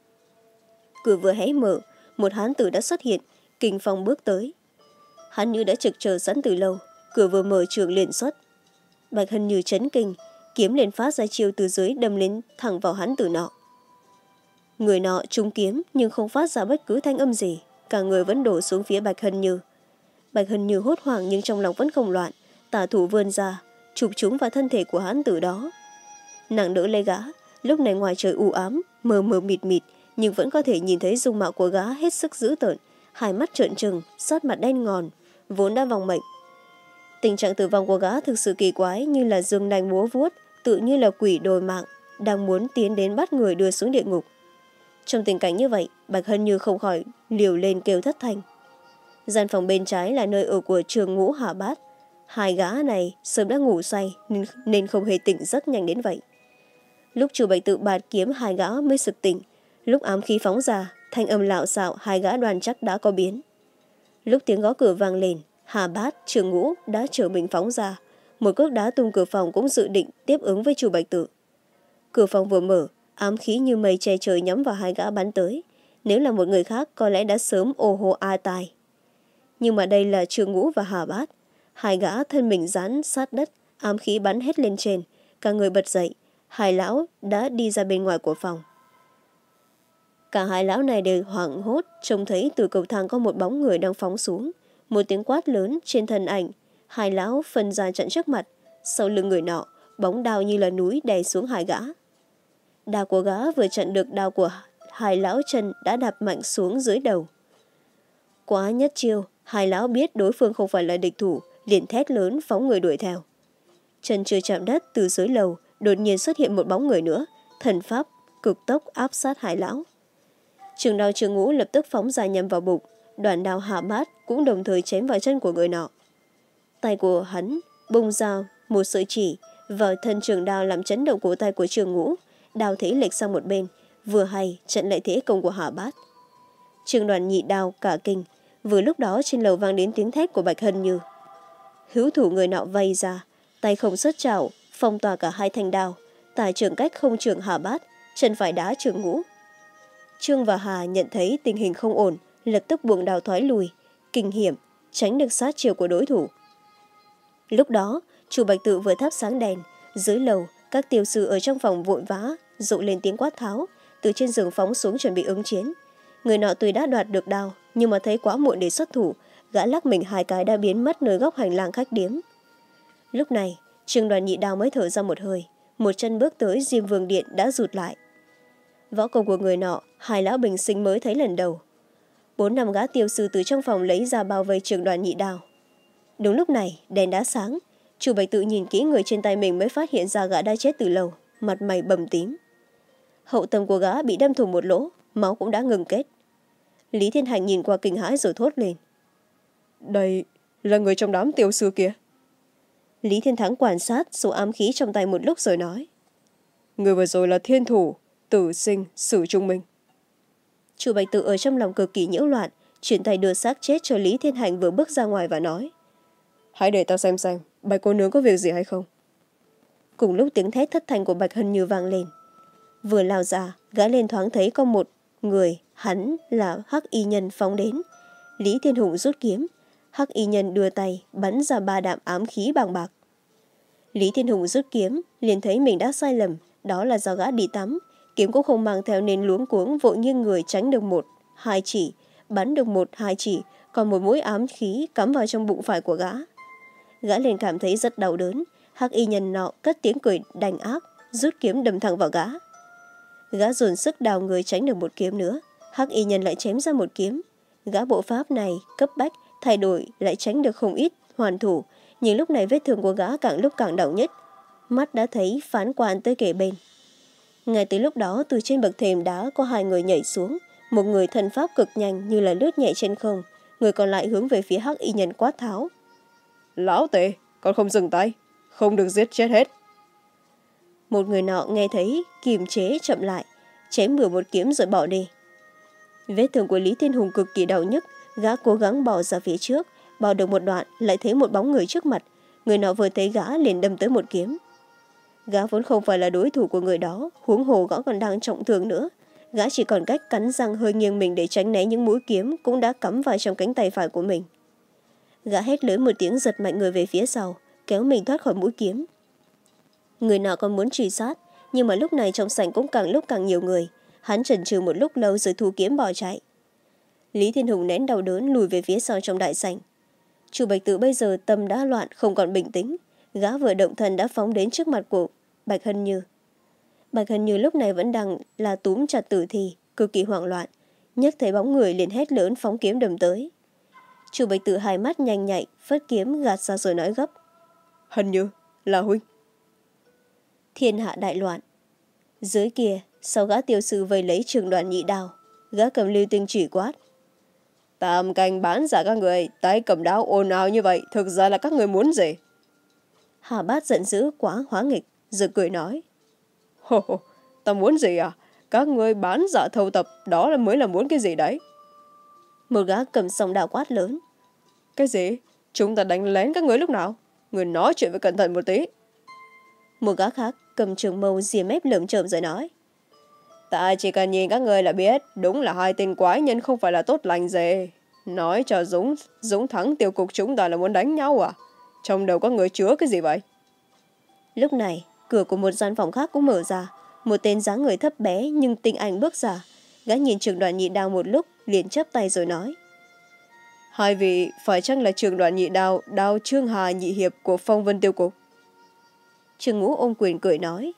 Cửa vừa hé mở, một hán tử đã xuất hiện, kình phong bước tới. Hắn như đã trực chờ sẵn từ lâu, cửa vừa mở trường liền xuất. Bạch Hân Như chấn kinh, kiếm liền phát ra chiêu từ dưới đâm lên thẳng vào hắn tử nọ. Người nọ trúng kiếm nhưng không phát ra bất cứ thanh âm gì, cả người vẫn đổ xuống phía Bạch Hân Như. Bạch Hân Như hốt hoảng nhưng trong lòng vẫn không loạn, tả thủ vươn ra, chụp chúng vào thân thể của hắn tử đó. Nàng đỡ lấy gã, lúc này ngoài trời u ám, mờ mờ mịt mịt, nhưng vẫn có thể nhìn thấy dung mạo của gã hết sức dữ tợn, hai mắt trợn trừng, sát mặt đen ngòm, vốn đã vong mệnh. Tình trạng tử vong của gã thực sự kỳ quái, như là dương nanh múa vuốt, tự như là quỷ đồi mạng, đang muốn tiến đến bắt người đưa xuống địa ngục. Trong tình cảnh như vậy, Bạch Hân Như không khỏi liều lên kêu thất thanh. Gian phòng bên trái là nơi ở của Trương Ngũ, Hạ Bát. Hai gã này sớm đã ngủ say nên, nên không hề tỉnh giấc nhanh đến vậy. Lúc Chu Bạch Tự bạt kiếm, hai gã mới sực tỉnh. Lúc ám khí phóng ra, thanh âm lạo xạo, hai gã đoàn chắc đã có biến. Lúc tiếng gõ cửa vang lên, Hà Bát, Trương Ngũ đã trở mình phóng ra. Một cước đá tung cửa phòng cũng dự định tiếp ứng với Chu Bạch Tự. Cửa phòng vừa mở, ám khí như mây che trời nhắm vào hai gã bắn tới. Nếu là một người khác có lẽ đã sớm ô hô a tai. Nhưng mà đây là Trương Ngũ và Hà Bát. Hai gã thân mình dán sát đất, ám khí bắn hết lên trên. Cả người bật dậy, hai lão đã đi ra bên ngoài của phòng. Cả hai lão này đều hoảng hốt, trông thấy từ cầu thang có một bóng người đang phóng xuống. Một tiếng quát lớn trên thân ảnh, hai lão phân ra chặn trước mặt. Sau lưng người nọ, bóng đao như là núi đè xuống hai gã. Đao của gã vừa chặn được đao của hai lão chân đã đạp mạnh xuống dưới đầu. Quá nhất chiêu, hai lão biết đối phương không phải là địch thủ, liền thét lớn phóng người đuổi theo. Chân chưa chạm đất, từ dưới lầu đột nhiên xuất hiện một bóng người nữa, thần pháp cực tốc áp sát hai lão. Trường đao Trương Ngũ lập tức phóng ra nhằm vào bụng, đoạn đao Hạ Bát cũng đồng thời chém vào chân của người nọ. Tay của hắn bung ra một sợi chỉ vào thân trường đao làm chấn động cổ tay của Trương Ngũ, đao thế lệch sang một bên, vừa hay chặn lại thế công của Hạ Bát. Trường đoàn nhị đao cả kinh, vừa lúc đó trên lầu vang đến tiếng thét của Bạch Hân Như. hữu thủ người nọ vây ra, tay không xuất chảo, phong tỏa cả hai thanh đao, tài trường cách không trường Hà Bát, chân phải đá Trường Ngũ. Trương và Hà nhận thấy tình hình không ổn, lập tức buông đao thoái lùi, kinh hiểm, tránh được sát chiêu của đối thủ. Lúc đó, Chu Bạch Tự vừa thắp sáng đèn, dưới lầu, các tiểu sư ở trong phòng vội vã, rộ lên tiếng quát tháo, từ trên giường phóng xuống chuẩn bị ứng chiến. Người nọ tuy đã đoạt được đao, nhưng mà thấy quá muộn để xuất thủ, gã lắc mình hai cái đã biến mất nơi góc hành lang khách điếm. Lúc này, Trương Đoàn Nhị Đao mới thở ra một hơi, một chân bước tới Diêm Vương Điện đã rụt lại. Võ công của người nọ, hai lão bình sinh mới thấy lần đầu. Bốn năm gã tiêu sư từ trong phòng lấy ra bao vây Trương Đoàn Nhị Đao. Đúng lúc này, đèn đã sáng, Chu Bạch Tự nhìn kỹ người trên tay mình mới phát hiện ra gã đã chết từ lâu, mặt mày bầm tím. Hậu tâm của gã bị đâm thủng một lỗ, máu cũng đã ngừng kết. Lý Thiên Hành nhìn qua kinh hãi rồi thốt lên. Đây là người trong đám tiêu sư kia. Lý Thiên Thắng quan sát số ám khí trong tay một lúc rồi nói. Người vừa rồi là Thiên Thủ, Tử Sinh, Sử Trung Minh. Chu Bạch Tự ở trong lòng cực kỳ nhiễu loạn, chuyển tay đưa xác chết cho Lý Thiên Hành vừa bước ra ngoài và nói. Hãy để ta xem xem, Bạch cô nương có việc gì hay không. Cùng lúc tiếng thét thất thanh của Bạch Hân Như vang lên. Vừa lao ra, gã lên thoáng thấy có một người, hắn là Hắc Y Nhân phóng đến. Lý Thiên Hùng rút kiếm, Hắc Y Nhân đưa tay bắn ra ba đạm ám khí bằng bạc. Lý Thiên Hùng rút kiếm, liền thấy mình đã sai lầm, đó là do gã đi tắm, kiếm cũng không mang theo nên luống cuống vội nghiêng người tránh được một, hai chỉ, bắn được một, hai chỉ, còn một mũi ám khí cắm vào trong bụng phải của gã. Gã liền cảm thấy rất đau đớn, Hắc Y Nhân nọ cất tiếng cười đành ác, rút kiếm đâm thẳng vào gã. Gã dồn sức đào người tránh được một kiếm nữa, Hắc Y Nhân lại chém ra một kiếm. Gã bộ pháp này cấp bách thay đổi lại tránh được không ít hoàn thủ, nhưng lúc này vết thương của gã càng lúc càng đau nhất, mắt đã thấy phán quan tới kề bên. Ngay từ lúc đó, từ trên bậc thềm đá có hai người nhảy xuống, một người thần pháp cực nhanh như là lướt nhẹ trên không, người còn lại hướng về phía Hắc Y Nhân quát tháo. Lão tệ, con không dừng tay, không được giết chết hết. Một người nọ nghe thấy kiềm chế chậm lại, chém bừa một kiếm rồi bỏ đi. Vết thương của Lý Thiên Hùng cực kỳ đau nhức, gã cố gắng bò ra phía trước, bò được một đoạn lại thấy một bóng người trước mặt, người nọ vừa thấy gã liền đâm tới một kiếm. Gã vốn không phải là đối thủ của người đó, huống hồ gã còn đang trọng thương nữa, gã chỉ còn cách cắn răng hơi nghiêng mình để tránh né những mũi kiếm cũng đã cắm vào trong cánh tay phải của mình. Gã hét lớn một tiếng giật mạnh người về phía sau, kéo mình thoát khỏi mũi kiếm. Người nọ còn muốn truy sát, nhưng mà lúc này trong sảnh cũng càng lúc càng nhiều người, hắn chần chừ một lúc lâu rồi thu kiếm bỏ chạy. Lý Thiên Hùng nén đau đớn lùi về phía sau trong đại sảnh. Chu Bạch Tự bây giờ tâm đã loạn, không còn bình tĩnh, gã vừa động thần đã phóng đến trước mặt của Bạch Hân Như. Bạch Hân Như lúc này vẫn đang là túm chặt tử thi, cực kỳ hoảng loạn, nhấc thấy bóng người liền hét lớn phóng kiếm đâm tới. Chu Bạch Tự hai mắt nhanh nhạy, phất kiếm gạt ra rồi nói gấp. Hân Như, là huynh. Thiên hạ đại loạn. Dưới kia, sau gã tiêu sư vây lấy Trường Đoàn Nhị Đao, gã cầm lưu tinh chửi quát. Tam canh bán giả các người, tay cầm đao ồn ào như vậy, thực ra là các người muốn gì? Hà Bát giận dữ quá hóa nghịch, rồi cười nói. Hô hô, ta muốn gì à? Các người bán giả thâu tập, đó là mới là muốn cái gì đấy? Một gã cầm song đao quát lớn. Cái gì? Chúng ta đánh lén các người lúc nào? Người nói chuyện phải cẩn thận một tí. Một gã khác cầm trường mâu diềm ép lởm chởm rồi nói. Ta chỉ cần nhìn các người là biết, đúng là hai tên quái nhân không phải là tốt lành gì. Nói cho Dũng, Dũng Thắng tiêu cục chúng ta là muốn đánh nhau à? Trong đầu các người chứa cái gì vậy? Lúc này, cửa của một gian phòng khác cũng mở ra. Một tên dáng người thấp bé nhưng tinh anh bước ra. Gã nhìn Trường Đoàn Nhị Đao một lúc, liền chắp tay rồi nói. Hai vị phải chăng là Trường Đoàn Nhị Đao, Đao Trương Hà Nhị Hiệp của Phong Vân Tiêu Cục? Trương Ngũ ôm quyền cười nói.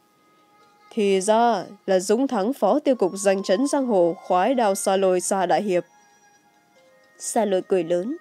Thì ra là Dũng Thắng phó tiêu cục danh chấn giang hồ, khoái đao xa lôi xa đại hiệp. Xa lôi cười lớn.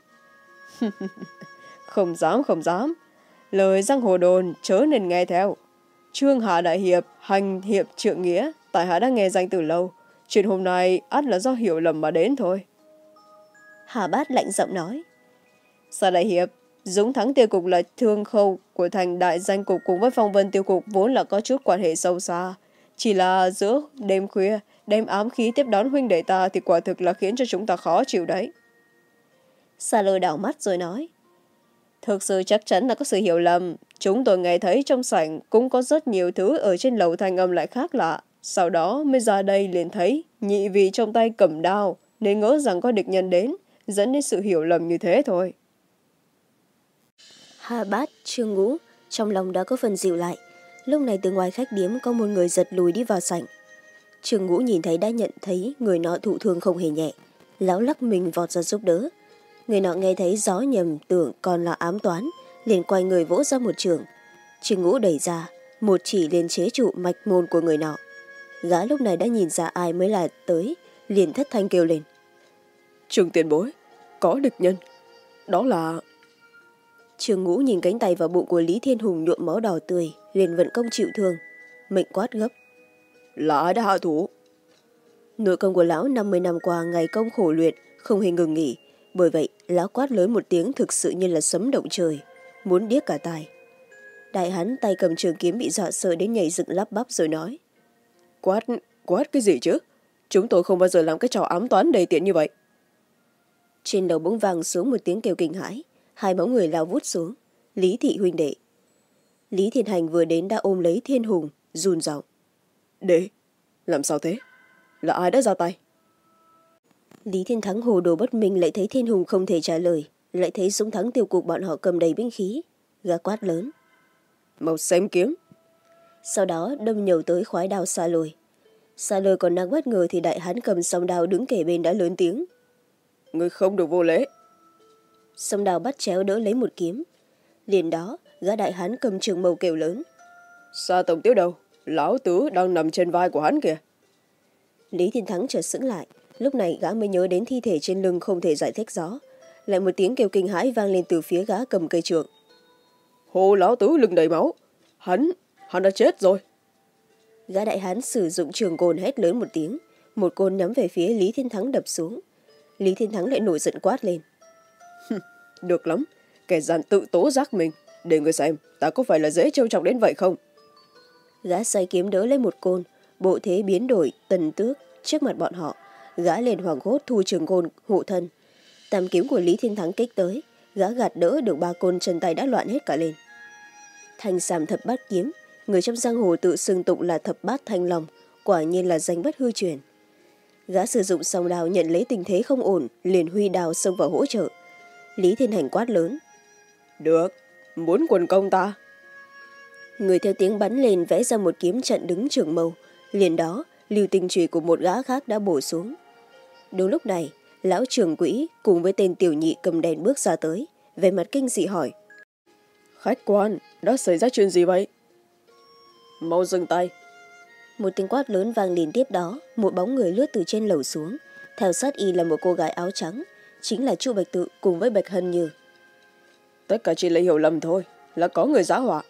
Không dám không dám, lời giang hồ đồn chớ nên nghe theo. Trương Hà đại hiệp, hành hiệp trượng nghĩa, tại hạ đã nghe danh từ lâu, chuyện hôm nay ắt là do hiểu lầm mà đến thôi. Hà Bát lạnh giọng nói. Xa đại hiệp, Dũng Thắng tiêu cục là thương khâu của thành đại danh cục cùng với Phong Vân tiêu cục vốn là có chút quan hệ sâu xa. Chỉ là giữa đêm khuya, đem ám khí tiếp đón huynh đệ ta thì quả thực là khiến cho chúng ta khó chịu đấy. Xa lôi đảo mắt rồi nói. Thực sự chắc chắn là có sự hiểu lầm. Chúng tôi nghe thấy trong sảnh cũng có rất nhiều thứ ở trên lầu thanh âm lại khác lạ. Sau đó mới ra đây liền thấy nhị vị trong tay cầm đao, nên ngỡ rằng có địch nhân đến, dẫn đến sự hiểu lầm như thế thôi. Hà Bát, Trương Ngũ trong lòng đã có phần dịu lại. Lúc này từ ngoài khách điếm có một người giật lùi đi vào sảnh. Trương Ngũ nhìn thấy đã nhận thấy người nọ thụ thương không hề nhẹ. Lão lắc mình vọt ra giúp đỡ. Người nọ nghe thấy gió nhầm tưởng còn là ám toán, liền quay người vỗ ra một trường. Trương Ngũ đẩy ra, một chỉ liền chế trụ mạch môn của người nọ. Gã lúc này đã nhìn ra ai mới là tới, liền thất thanh kêu lên. Trương tiền bối, có địch nhân. Đó là... Trương Ngũ nhìn cánh tay và bụng của Lý Thiên Hùng nhuộm máu đỏ tươi, liền vận công chịu thương. Mệnh quát gấp. Là ai đã hạ thủ? Nội công của lão năm mươi năm qua ngày công khổ luyện, không hề ngừng nghỉ. Bởi vậy, lão quát lớn một tiếng thực sự như là sấm động trời, muốn điếc cả tai. Đại hán tay cầm trường kiếm bị dọa sợ đến nhảy dựng lắp bắp rồi nói. Quát, quát cái gì chứ? Chúng tôi không bao giờ làm cái trò ám toán đầy tiện như vậy. Trên đầu bỗng vang xuống một tiếng kêu kinh hãi, hai bóng người lao vút xuống. Lý thị huynh đệ. Lý Thiên Hành vừa đến đã ôm lấy Thiên Hùng, run giọng. Đệ, làm sao thế? Là ai đã ra tay? Lý Thiên Thắng hồ đồ bất minh, lại thấy Thiên Hùng không thể trả lời, lại thấy Dũng Thắng tiêu cục bọn họ cầm đầy binh khí. Gã quát lớn. Mau xem kiếm. Sau đó đâm nhầu tới khoái đao xa lôi. Xa lôi còn đang bất ngờ thì đại hán cầm song đao đứng kề bên đã lớn tiếng. Ngươi không được vô lễ. Song đao bắt chéo đỡ lấy một kiếm. Liền đó gã đại hán cầm trường mâu kêu lớn. Xa tổng tiêu đâu? Lão tứ đang nằm trên vai của hắn kìa. Lý Thiên Thắng chợt sững lại. Lúc này gã mới nhớ đến thi thể trên lưng không thể giải thích rõ. Lại một tiếng kêu kinh hãi vang lên từ phía gã cầm cây trượng. Hồ lão tứ lưng đầy máu. Hắn, hắn đã chết rồi. Gã đại hán sử dụng trường côn hét lớn một tiếng. Một côn nhắm về phía Lý Thiên Thắng đập xuống. Lý Thiên Thắng lại nổi giận quát lên. Được lắm, kẻ gian tự tố giác mình. Để người xem, ta có phải là dễ trêu chọc đến vậy không? Gã xoay kiếm đỡ lấy một côn, bộ thế biến đổi, tần tước, trước mặt bọn họ. Gã lên hoảng hốt thu trường côn hộ thân. Tam kiếm của Lý Thiên Thắng kích tới, gã gạt đỡ được ba côn, chân tay đã loạn hết cả lên. Thanh Sàm thập bát kiếm, người trong giang hồ tự xưng tụng là thập bát thanh long, quả nhiên là danh bất hư truyền. Gã sử dụng song đao nhận lấy tình thế không ổn, liền huy đao xông vào hỗ trợ. Lý Thiên Hành quát lớn. Được, muốn quần công ta. Người theo tiếng bắn lên vẽ ra một kiếm trận đứng trường mâu. Liền đó, lưu tinh chùy của một gã khác đã bổ xuống. Đúng lúc này, lão trưởng quỹ cùng với tên tiểu nhị cầm đèn bước ra tới, về mặt kinh dị hỏi. Khách quan, đã xảy ra chuyện gì vậy? Mau dừng tay. Một tiếng quát lớn vang liền tiếp đó, một bóng người lướt từ trên lầu xuống. Theo sát y là một cô gái áo trắng, chính là Chu Bạch Tự cùng với Bạch Hân Như. Tất cả chỉ là hiểu lầm thôi, là có người giã họa.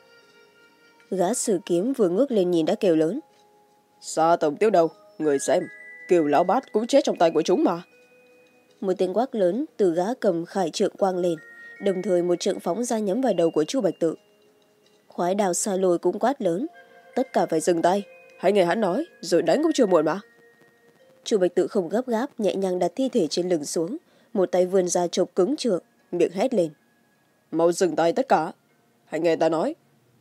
Gã sử kiếm vừa ngước lên nhìn đã kêu lớn. Xa tổng tiêu đầu, người xem, Kiều lão bát cũng chết trong tay của chúng mà. Một tiếng quát lớn từ gã cầm khải trượng quang lên, đồng thời một trượng phóng ra nhắm vào đầu của Chu Bạch Tự. Khoái đào xa lôi cũng quát lớn. Tất cả phải dừng tay, hãy nghe hắn nói, rồi đánh cũng chưa muộn mà. Chu Bạch Tự không gấp gáp, nhẹ nhàng đặt thi thể trên lưng xuống, một tay vươn ra chộp cứng trượng, miệng hét lên. Mau dừng tay tất cả, hãy nghe ta nói.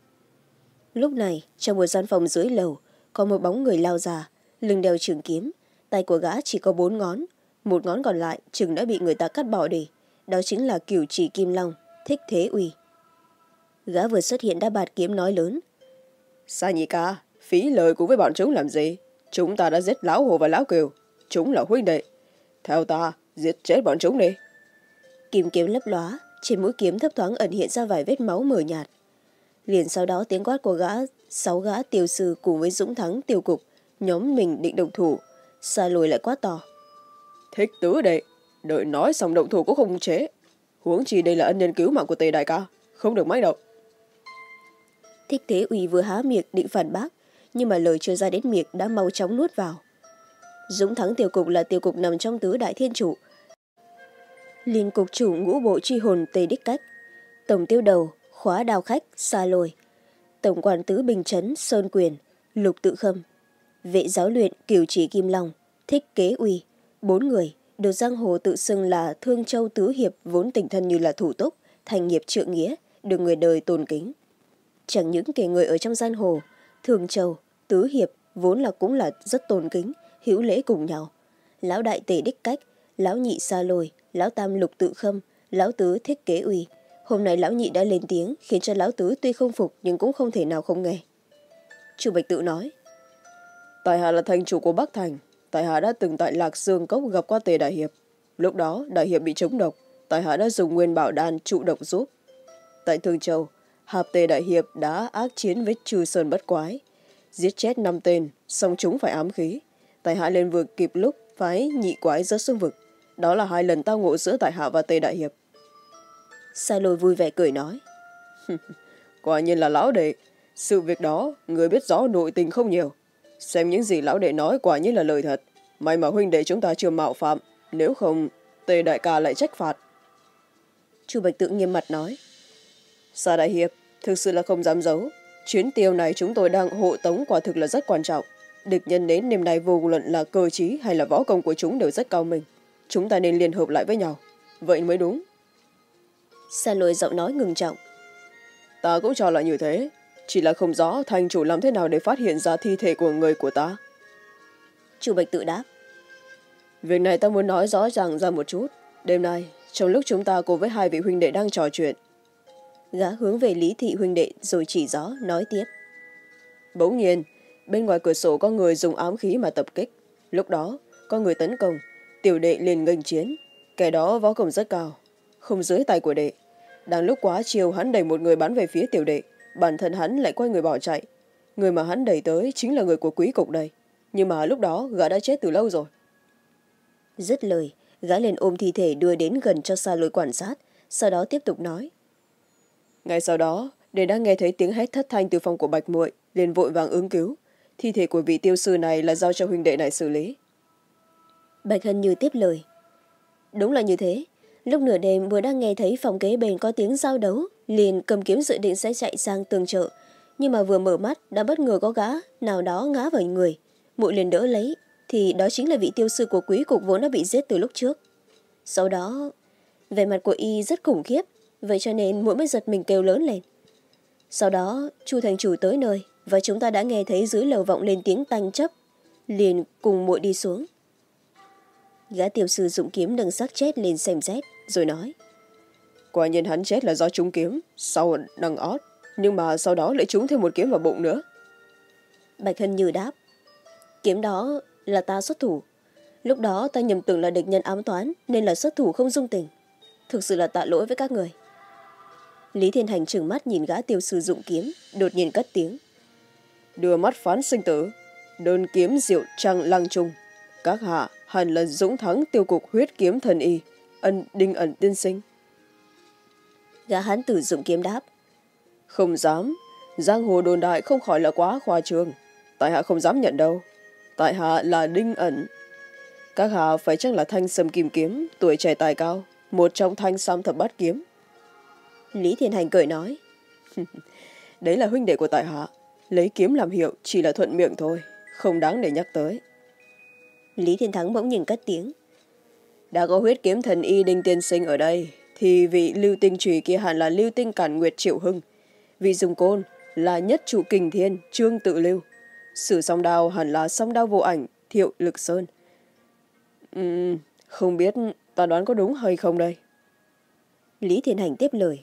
Lúc này, trong một gian phòng dưới lầu, có một bóng người lao ra, lưng đeo trường kiếm, tay của gã chỉ có bốn ngón, một ngón còn lại chừng đã bị người ta cắt bỏ đi. Đó chính là Cửu Chỉ Kim Long, Thích Thế Uy. Gã vừa xuất hiện đã bạt kiếm nói lớn. Sa nhị ca, phí lời cùng với bọn chúng làm gì? Chúng ta đã giết lão Hồ và lão Kiều, chúng là huynh đệ. Theo ta, giết chết bọn chúng đi. Kim kiếm lấp lóa, trên mũi kiếm thấp thoáng ẩn hiện ra vài vết máu mờ nhạt. Liền sau đó tiếng quát của gã, sáu gã tiêu sư cùng với Dũng Thắng tiêu cục, nhóm mình định động thủ. Sa lôi lại quát to. Thích tứ đệ, đợi nói xong động thủ cũng không chế. Huống chi đây là ân nhân cứu mạng của Tề đại ca, không được mãi động. Thích Thế Uy vừa há miệng định phản bác, nhưng mà lời chưa ra đến miệng đã mau chóng nuốt vào. Dũng Thắng tiêu cục là tiêu cục nằm trong tứ đại thiên chủ. Liên cục chủ ngũ bộ truy hồn Tề Đích Cách, tổng tiêu đầu Khóa Đao Khách Sa Lôi, tổng quản tứ Bình Trấn Sơn Quyền Lục Tự Khâm, vệ giáo luyện Cửu Chỉ Kim Long Thích Kế Uy, bốn người được giang hồ tự xưng là Thương Châu Tứ Hiệp, vốn tình thân như là thủ túc, thành nghiệp trượng nghĩa, được người đời tôn kính. Chẳng những kẻ người ở trong giang hồ, Thường Châu, Tứ Hiệp vốn là cũng là rất tôn kính, hữu lễ cùng nhau. Lão đại Tề Đích Cách, lão nhị Sa Lôi, lão tam Lục Tự Khâm, lão tứ Thích Kế Uy. Hôm nay lão nhị đã lên tiếng, khiến cho lão tứ tuy không phục nhưng cũng không thể nào không nghe. Chu Bạch Tự nói: Tại hạ là thành chủ của Bắc Thành, tại hạ đã từng tại Lạc Dương Cốc gặp qua Tề đại hiệp. Lúc đó đại hiệp bị trúng độc, tại hạ đã dùng nguyên bảo đan trụ độc giúp. Tại Thương Châu, hạp Tề đại hiệp đã ác chiến với Trừ Sơn Bất Quái, giết chết năm tên, xong chúng phải ám khí. Tại hạ lên vực kịp lúc phái nhị quái rớt xuống vực. Đó là hai lần tao ngộ giữa tại hạ và Tề đại hiệp. Sa Lôi vui vẻ cười nói: Quả nhiên là lão đệ, sự việc đó người biết rõ nội tình không nhiều. Xem những gì lão đệ nói quả nhiên là lời thật. May mà huynh đệ chúng ta chưa mạo phạm, nếu không Tề đại ca lại trách phạt. Chu Bạch Tự nghiêm mặt nói: Sa đại hiệp, thực sự là không dám giấu, chuyến tiêu này chúng tôi đang hộ tống quả thực là rất quan trọng. Địch nhân đến đêm nay vô luận là cơ trí hay là võ công của chúng đều rất cao minh. Chúng ta nên liên hợp lại với nhau, vậy mới đúng. Sa Lôi giọng nói ngừng trọng: Ta cũng cho là như thế, chỉ là không rõ thành chủ làm thế nào để phát hiện ra thi thể của người của ta. Chu Bạch Tự đáp: Việc này ta muốn nói rõ ràng ra một chút. Đêm nay, trong lúc chúng ta cùng với hai vị huynh đệ đang trò chuyện, gã hướng về Lý Thị huynh đệ rồi chỉ rõ nói tiếp: Bỗng nhiên, bên ngoài cửa sổ có người dùng ám khí mà tập kích. Lúc đó, có người tấn công, tiểu đệ liền nghênh chiến. Kẻ đó võ công rất cao, không dưới tay của đệ. Đang lúc quá chiều, hắn đẩy một người bắn về phía tiểu đệ, bản thân hắn lại quay người bỏ chạy. Người mà hắn đẩy tới chính là người của quý cục đây, nhưng mà lúc đó gã đã chết từ lâu rồi. Dứt lời, gã liền ôm thi thể đưa đến gần cho Sa Lôi quan sát, sau đó tiếp tục nói: Ngay sau đó, đệ đã nghe thấy tiếng hét thất thanh từ phòng của Bạch muội, liền vội vàng ứng cứu. Thi thể của vị tiêu sư này là giao cho huynh đệ này xử lý. Bạch Hân Như tiếp lời: Đúng là như thế. Lúc nửa đêm vừa đang nghe thấy phòng kế bên có tiếng giao đấu, liền cầm kiếm dự định sẽ chạy sang tường chợ, nhưng mà vừa mở mắt đã bất ngờ có gã nào đó ngã vào người. Muội liền đỡ lấy, thì đó chính là vị tiêu sư của quý cục vốn đã bị giết từ lúc trước. Sau đó, vẻ mặt của y rất khủng khiếp, vậy cho nên muội mới giật mình kêu lớn lên. Sau đó, Chu thành chủ tới nơi và chúng ta đã nghe thấy dưới lầu vọng lên tiếng tanh chấp, liền cùng muội đi xuống. Gã tiêu sư dụng kiếm nâng xác chết lên xem xét, rồi nói: Quả nhiên hắn chết là do trúng kiếm, sau nâng ót, nhưng mà sau đó lại trúng thêm một kiếm vào bụng nữa. Bạch Hân Như đáp: Kiếm đó là ta xuất thủ. Lúc đó ta nhầm tưởng là địch nhân ám toán, nên là xuất thủ không dung tình. Thực sự là tạ lỗi với các người. Lý Thiên Hành trừng mắt nhìn gã tiêu sư dụng kiếm, đột nhiên cất tiếng: Đưa mắt phán sinh tử, đơn kiếm diệu trăng lăng trung. Các hạ hẳn là dũng thắng tiêu cục huyết kiếm thần y, ân đinh ẩn tiên sinh. Gã hán tử dụng kiếm đáp: Không dám, giang hồ đồn đại không khỏi là quá khoa trương. Tại hạ không dám nhận đâu. Tại hạ là Đinh ẩn. Các hạ phải chắc là thanh sâm kim kiếm, tuổi trẻ tài cao, một trong thanh sam thập bát kiếm. Lý Thiên Hành cười nói: Đấy là huynh đệ của tại hạ, lấy kiếm làm hiệu chỉ là thuận miệng thôi, không đáng để nhắc tới. Lý Thiên Thắng bỗng nhìn cất tiếng: Đã có huyết kiếm thần y Đinh tiên sinh ở đây, thì vị lưu tinh trùy kia hẳn là lưu tinh cản nguyệt Triệu Hưng. Vị dùng côn là nhất trụ kình thiên Trương Tự Lưu. Sử song đao hẳn là song đao vô ảnh Thiệu Lực Sơn. Uhm, không biết ta đoán có đúng hay không đây? Lý Thiên Hành tiếp lời: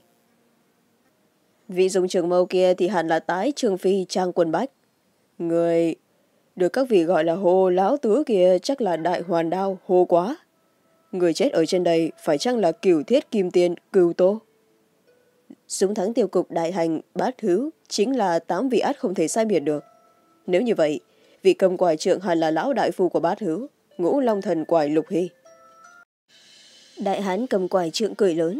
Vị dùng trường mâu kia thì hẳn là tái Trương Phi Trang Quân Bách. Người được các vị gọi là Hồ Lão Tứ kia chắc là Đại Hoàn Đao Hồ Quá. Người chết ở trên đây phải chăng là Cửu Thiết Kim Tiên Cửu Tô? Dũng thắng tiêu cục Đại Hành Bát Hữu chính là tám vị át không thể sai biệt được. Nếu như vậy, vị cầm quải trượng hẳn là lão đại phu của Bát Hữu, Ngũ Long Thần Quải Lục Hy. Đại hán cầm quải trượng cười lớn: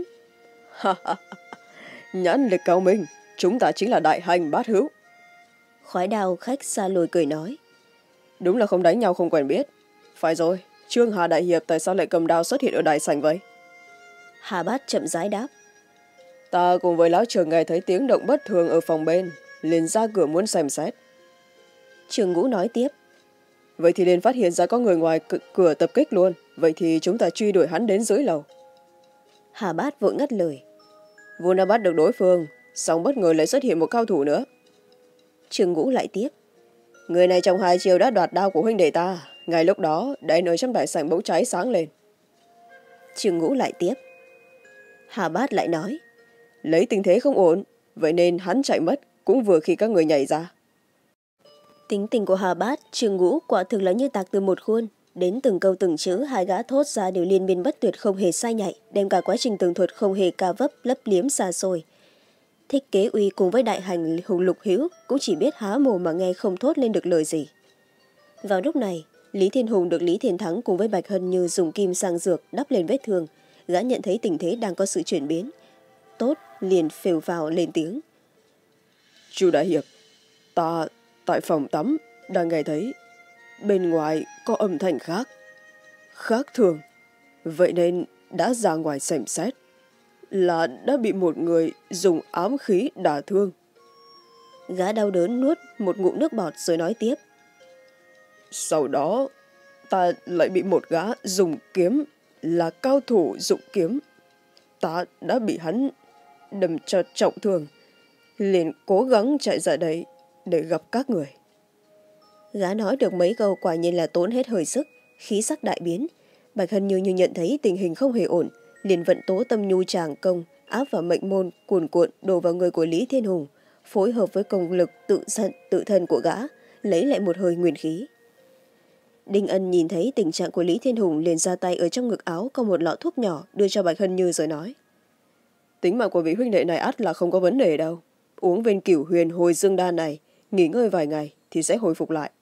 Nhãn lực cao minh, chúng ta chính là Đại Hành Bát Hữu. Khói đao khách Sa Lôi cười nói: Đúng là không đánh nhau không quen biết. Phải rồi, Trương Hà đại hiệp tại sao lại cầm đao xuất hiện ở đại sảnh vậy? Hà Bát chậm rãi đáp: Ta cùng với lão trưởng nghe thấy tiếng động bất thường ở phòng bên, liền ra cửa muốn xem xét. Trường Ngũ nói tiếp: Vậy thì liền phát hiện ra có người ngoài cửa tập kích luôn. Vậy thì chúng ta truy đuổi hắn đến dưới lầu. Hà Bát vội ngắt lời: Vốn đã bắt được đối phương, song bất ngờ lại xuất hiện một cao thủ nữa. Trương Ngũ lại tiếp. Người này trong hai chiều đã đoạt đao của huynh đệ ta. Ngay lúc đó, đèn ở trong đại sảnh bỗng cháy sáng lên. Trương Ngũ lại tiếp. Hà Bát lại nói. Lấy tình thế không ổn, vậy nên hắn chạy mất cũng vừa khi các người nhảy ra. Tính tình của Hà Bát, Trương Ngũ quả thực là như tạc từ một khuôn. Đến từng câu từng chữ hai gã thốt ra đều liên miên bất tuyệt, không hề sai nhạy, đem cả quá trình tường thuật không hề ca vấp lấp liếm xa xôi. Thích Kế Uy cùng với đại hành hùng Lục Hữu cũng chỉ biết há mồm mà nghe, không thốt lên được lời gì. Vào lúc này, Lý Thiên Hùng được Lý Thiên Thắng cùng với Bạch Hân Như dùng kim sang dược đắp lên vết thương. Gã nhận thấy tình thế đang có sự chuyển biến. Tốt liền phều vào lên tiếng. Chu đại hiệp, ta tại phòng tắm đang nghe thấy bên ngoài có âm thanh khác. Khác thường. Vậy nên đã ra ngoài xem xét. Là đã bị một người dùng ám khí đả thương. Gã đau đớn nuốt một ngụm nước bọt rồi nói tiếp. Sau đó ta lại bị một gã dùng kiếm, là cao thủ dụng kiếm. Ta đã bị hắn đâm cho trọng thương, liền cố gắng chạy ra đây để gặp các người. Gã nói được mấy câu quả nhiên là tốn hết hơi sức, khí sắc đại biến. Bạch Hân Như như nhận thấy tình hình không hề ổn, liền vận tố tâm nhu tràng công áp vào mệnh môn cuồn cuộn đổ vào người của Lý Thiên Hùng, phối hợp với công lực tự giận tự thân của gã, lấy lại một hơi nguyên khí. Đinh Ân nhìn thấy tình trạng của Lý Thiên Hùng liền ra tay ở trong ngực áo có một lọ thuốc nhỏ đưa cho Bạch Hân Như rồi nói. Tính mạng của vị huynh đệ này ắt là không có vấn đề đâu. Uống viên cửu huyền hồi dương đan này, nghỉ ngơi vài ngày thì sẽ hồi phục lại.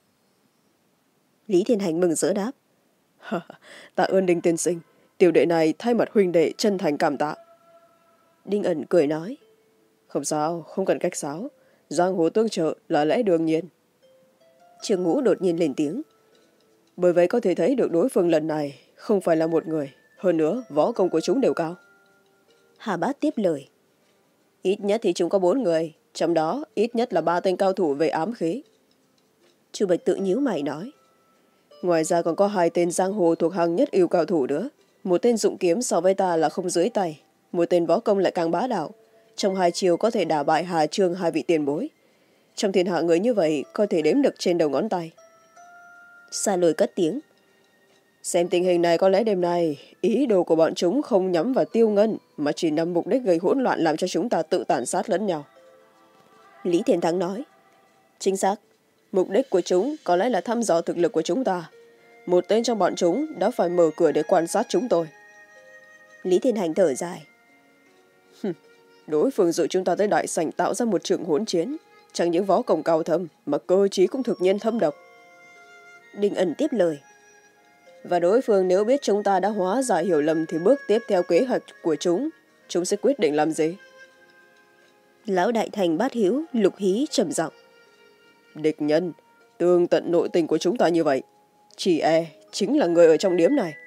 Lý Thiên Hành mừng rỡ đáp. Tạ ơn Đinh tiên sinh, tiểu đệ này thay mặt huynh đệ chân thành cảm tạ. Đinh Ẩn cười nói. Không sao, không cần cách sáo. Giang hồ tương trợ là lẽ đương nhiên. Trương Ngũ đột nhiên lên tiếng. Bởi vậy có thể thấy được đối phương lần này không phải là một người. Hơn nữa, võ công của chúng đều cao. Hà Bát tiếp lời. Ít nhất thì chúng có bốn người, trong đó ít nhất là ba tên cao thủ về ám khí. Chu Bạch Tự nhíu mày nói. Ngoài ra còn có hai tên giang hồ thuộc hàng nhất yêu cao thủ nữa. Một tên dụng kiếm so với ta là không dưới tay, một tên võ công lại càng bá đạo. Trong hai chiều có thể đả bại Hà Trương hai vị tiền bối. Trong thiên hạ người như vậy có thể đếm được trên đầu ngón tay. Xa Lôi cất tiếng. Xem tình hình này có lẽ đêm nay ý đồ của bọn chúng không nhắm vào Tiêu Ngân mà chỉ nhằm mục đích gây hỗn loạn làm cho chúng ta tự tàn sát lẫn nhau. Lý Thiên Thắng nói. Chính xác, mục đích của chúng có lẽ là thăm dò thực lực của chúng ta. Một tên trong bọn chúng đã phải mở cửa để quan sát chúng tôi. Lý Thiên Hành thở dài. Đối phương dụ chúng ta tới đại sảnh tạo ra một trường hỗn chiến, chẳng những võ công cao thâm mà cơ trí cũng thực nhiên thâm độc. Đinh Ẩn tiếp lời. Và đối phương nếu biết chúng ta đã hóa giải hiểu lầm thì bước tiếp theo kế hoạch của chúng, chúng sẽ quyết định làm gì? Lão Đại Thành Bát Hiếu Lục Hí trầm giọng. Địch nhân, tương tận nội tình của chúng ta như vậy, chỉ e chính là người ở trong điếm này.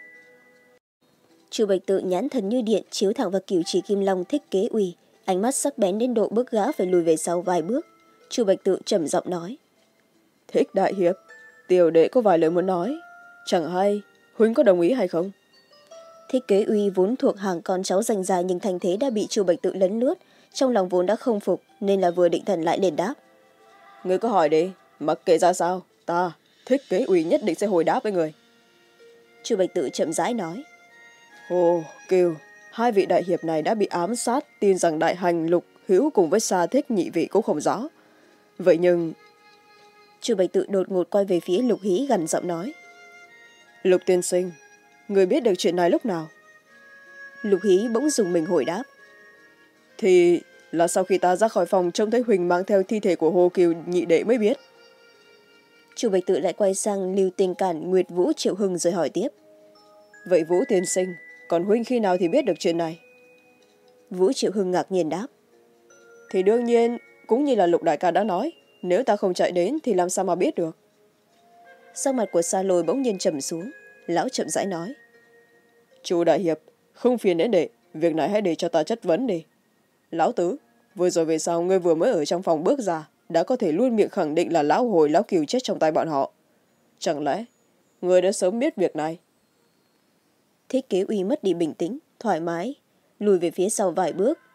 Chu Bạch Tự nhãn thần như điện chiếu thẳng vào Cửu Chỉ Kim Long Thích Kế Uy, ánh mắt sắc bén đến độ bước gã phải lùi về sau vài bước. Chu Bạch Tự trầm giọng nói. Thích đại hiệp, tiểu đệ có vài lời muốn nói, chẳng hay huynh có đồng ý hay không? Thích Kế Uy vốn thuộc hàng con cháu danh gia nhưng thành thế đã bị Chu Bạch Tự lấn lướt, trong lòng vốn đã không phục nên là vừa định thần lại liền đáp. Người có hỏi đi, mặc kệ ra sao, ta Thích Kế Uy nhất định sẽ hồi đáp với người. Chu Bạch Tự chậm rãi nói. Ồ, Kiều, hai vị đại hiệp này đã bị ám sát, tin rằng đại hành Lục Hữu cùng với Sa Thích nhị vị cũng không rõ. Vậy nhưng... Chu Bạch Tự đột ngột quay về phía Lục Hí gần giọng nói. Lục tiên sinh, người biết được chuyện này lúc nào? Lục Hí bỗng dùng mình hồi đáp. Thì là sau khi ta ra khỏi phòng trông thấy Huỳnh mang theo thi thể của Hồ Kiều nhị đệ mới biết. Chu Bạch Tự lại quay sang Lưu Tình Cản Nguyệt Vũ Triệu Hưng rồi hỏi tiếp. Vậy Vũ tiên sinh, còn huynh khi nào thì biết được chuyện này? Vũ Triệu Hưng ngạc nhiên đáp. Thì đương nhiên, cũng như là Lục đại ca đã nói, nếu ta không chạy đến thì làm sao mà biết được. Sắc mặt của Sa Lôi bỗng nhiên trầm xuống, lão chậm rãi nói. Chu đại hiệp, không phiền đến đệ, việc này hãy để cho ta chất vấn đi. Lão tứ, vừa rồi về sau ngươi vừa mới ở trong phòng bước ra, đã có thể luôn miệng khẳng định là lão Hồi lão Kiều chết trong tay bọn họ. Chẳng lẽ ngươi đã sớm biết việc này? Thích Kế Uy mất đi bình tĩnh, thoải mái, lùi về phía sau vài bước.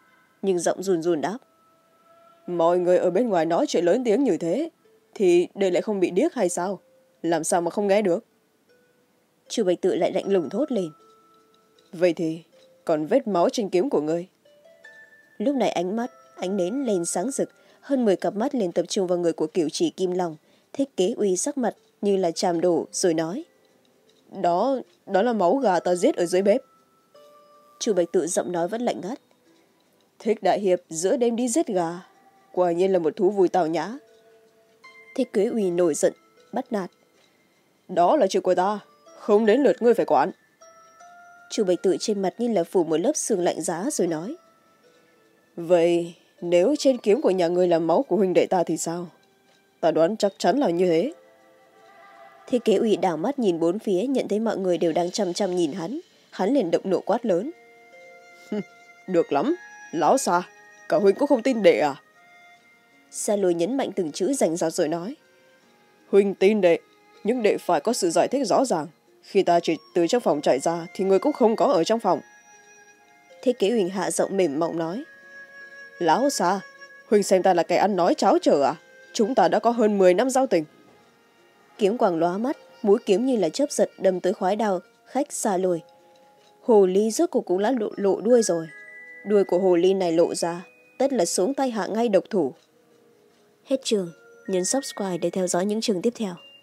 nhưng giọng run run đáp. Mọi người ở bên ngoài nói chuyện lớn tiếng như thế, thì đây lại không bị điếc hay sao? Làm sao mà không nghe được? Chu Bạch Tự lại lạnh lùng thốt lên. Vậy thì, còn vết máu trên kiếm của ngươi? Lúc này ánh mắt, ánh nến lên sáng rực, hơn mười cặp mắt liền tập trung vào người của Cửu Chỉ Kim Long. Thích Kế Uy sắc mặt như là tràm đổ rồi nói. Đó, đó là máu gà ta giết ở dưới bếp. Chu Bạch Tự giọng nói vẫn lạnh ngắt. Thích đại hiệp giữa đêm đi giết gà, quả nhiên là một thú vui tào nhã. Thích Kế Uy nổi giận, bắt nạt. Đó là chuyện của ta, không đến lượt ngươi phải quản. Chu Bạch Tự trên mặt như là phủ một lớp sương lạnh giá rồi nói. Vậy nếu trên kiếm của nhà ngươi là máu của huynh đệ ta thì sao? Ta đoán chắc chắn là như thế. Thích Kế Uy đảo mắt nhìn bốn phía, nhận thấy mọi người đều đang chăm chăm nhìn hắn. Hắn liền động nộ quát lớn. Được lắm, lão xa, cả huynh cũng không tin đệ à? Sa Lôi nhấn mạnh từng chữ rành rọt rồi nói. Huynh tin đệ, nhưng đệ phải có sự giải thích rõ ràng. Khi ta chỉ từ trong phòng chạy ra thì người cũng không có ở trong phòng. Thích Kế Uy hạ giọng mềm mỏng nói. Lão xa, huynh xem ta là kẻ ăn nói cháo trở à? Chúng ta đã có hơn mười năm giao tình. Kiếm quang lóa mắt, mũi kiếm như là chớp giật đâm tới khoái đao khách Sa Lôi. Hồ ly rốt cuộc cũng đã lộ, lộ đuôi rồi. Đuôi của hồ ly này lộ ra, tất là xuống tay hạ ngay độc thủ. Hết chương, nhấn subscribe để theo dõi những chương tiếp theo.